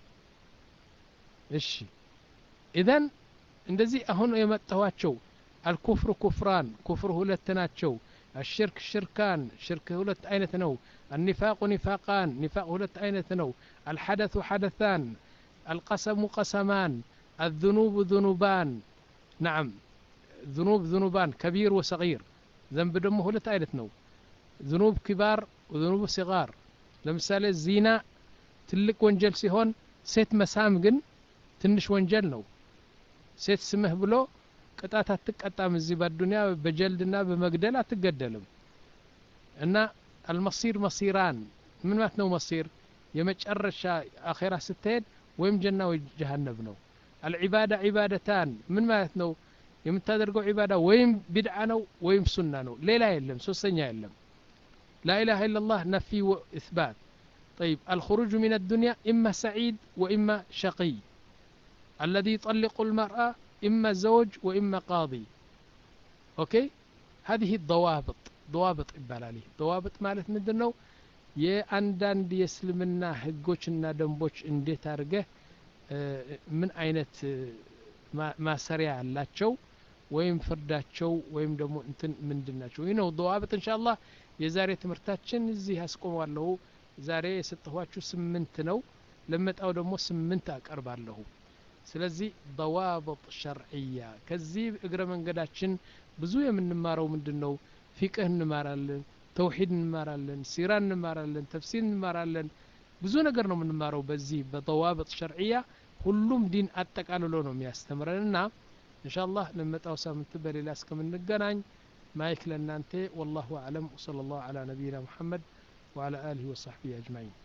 እሺ ኢዘን እንደዚህ አሁን የመጣኋቸው አልኩፍር ኩፍራን ኩፍር ሁለት ናቸው። الشرك شركان شرك ሁለት አይነት ነው። النفاق نفاقان نفاق ሁለት አይነት ነው። الحدث حدثان القسم قسمان الذنوب ذنوبان نعم ذنوب ذنوبان كبير وصغير ذنب ደግሞ ሁለት አይነት ነው። ذنوب كبار وذنوب صغار ለምሳሌ ዚና ትልቅ ወንጀል ሲሆን ሴት መሳም ግን ትንሽ ወንጀል ነው። ሴት ስምህ ብሎ ቅጣት አትቀጣም። እዚህ በዱንያ በጀልድና በመግደል አትገደልም። እና المصير مصيران ምን ማለት ነው? መሲር የመጨረሻ አኺራ ስትሄድ ወይም ጀና ወይ ጀሃነም ነው። العبادة عبادتان ምን ማለት ነው? የምታደርገው ዒባዳ ወይም ቢድዓ ነው ወይም ሱና ነው። ሌላ የለም፣ ሶስተኛ የለም። لا إله إلا الله نفي وإثبات. طيب الخروج من الدنيا إما سعيد وإما شقي. الذي يطلق المرأة إما زوج وإما قاضي. أوكي هذه الضوابط ضوابط إبالالي ضوابط مالت مدنو የአንዳንድ የእስልምና ህጎችና ደንቦች እንዴት አድርገህ ምን አይነት ማሰሪያ አላቸው ወይም ፍርዳቸው ወይም ደግሞ እንትን ምንድናቸው? ይህ ነው ضوابط ኢንሻአላህ። የዛሬ ትምህርታችን እዚህ አስቆማለሁ። ዛሬ የሰጠኋችሁ ስምንት ነው። ለመጣው ደግሞ ስምንት አቀርባለሁ። ስለዚህ ضوابط شرعية ከዚህ እግረ መንገዳችን ብዙ የምንማረው ምንድነው? ፊቅህ እንማራለን፣ ተውሂድ እንማራለን፣ ሲራ እንማራለን፣ ተፍሲር እንማራለን። ብዙ ነገር ነው የምንማረው በዚህ በضوابط شرعية። ሁሉም ዲን አጠቃልሎ ነው የሚያስተምረንና ኢንሻአላህ ለመጣው ሳምንት በሌላ እስከምንገናኝ ማይክ ለእናንተ። والله اعلم وصلى الله على نبينا محمد وعلى آله وصحبه أجمعين.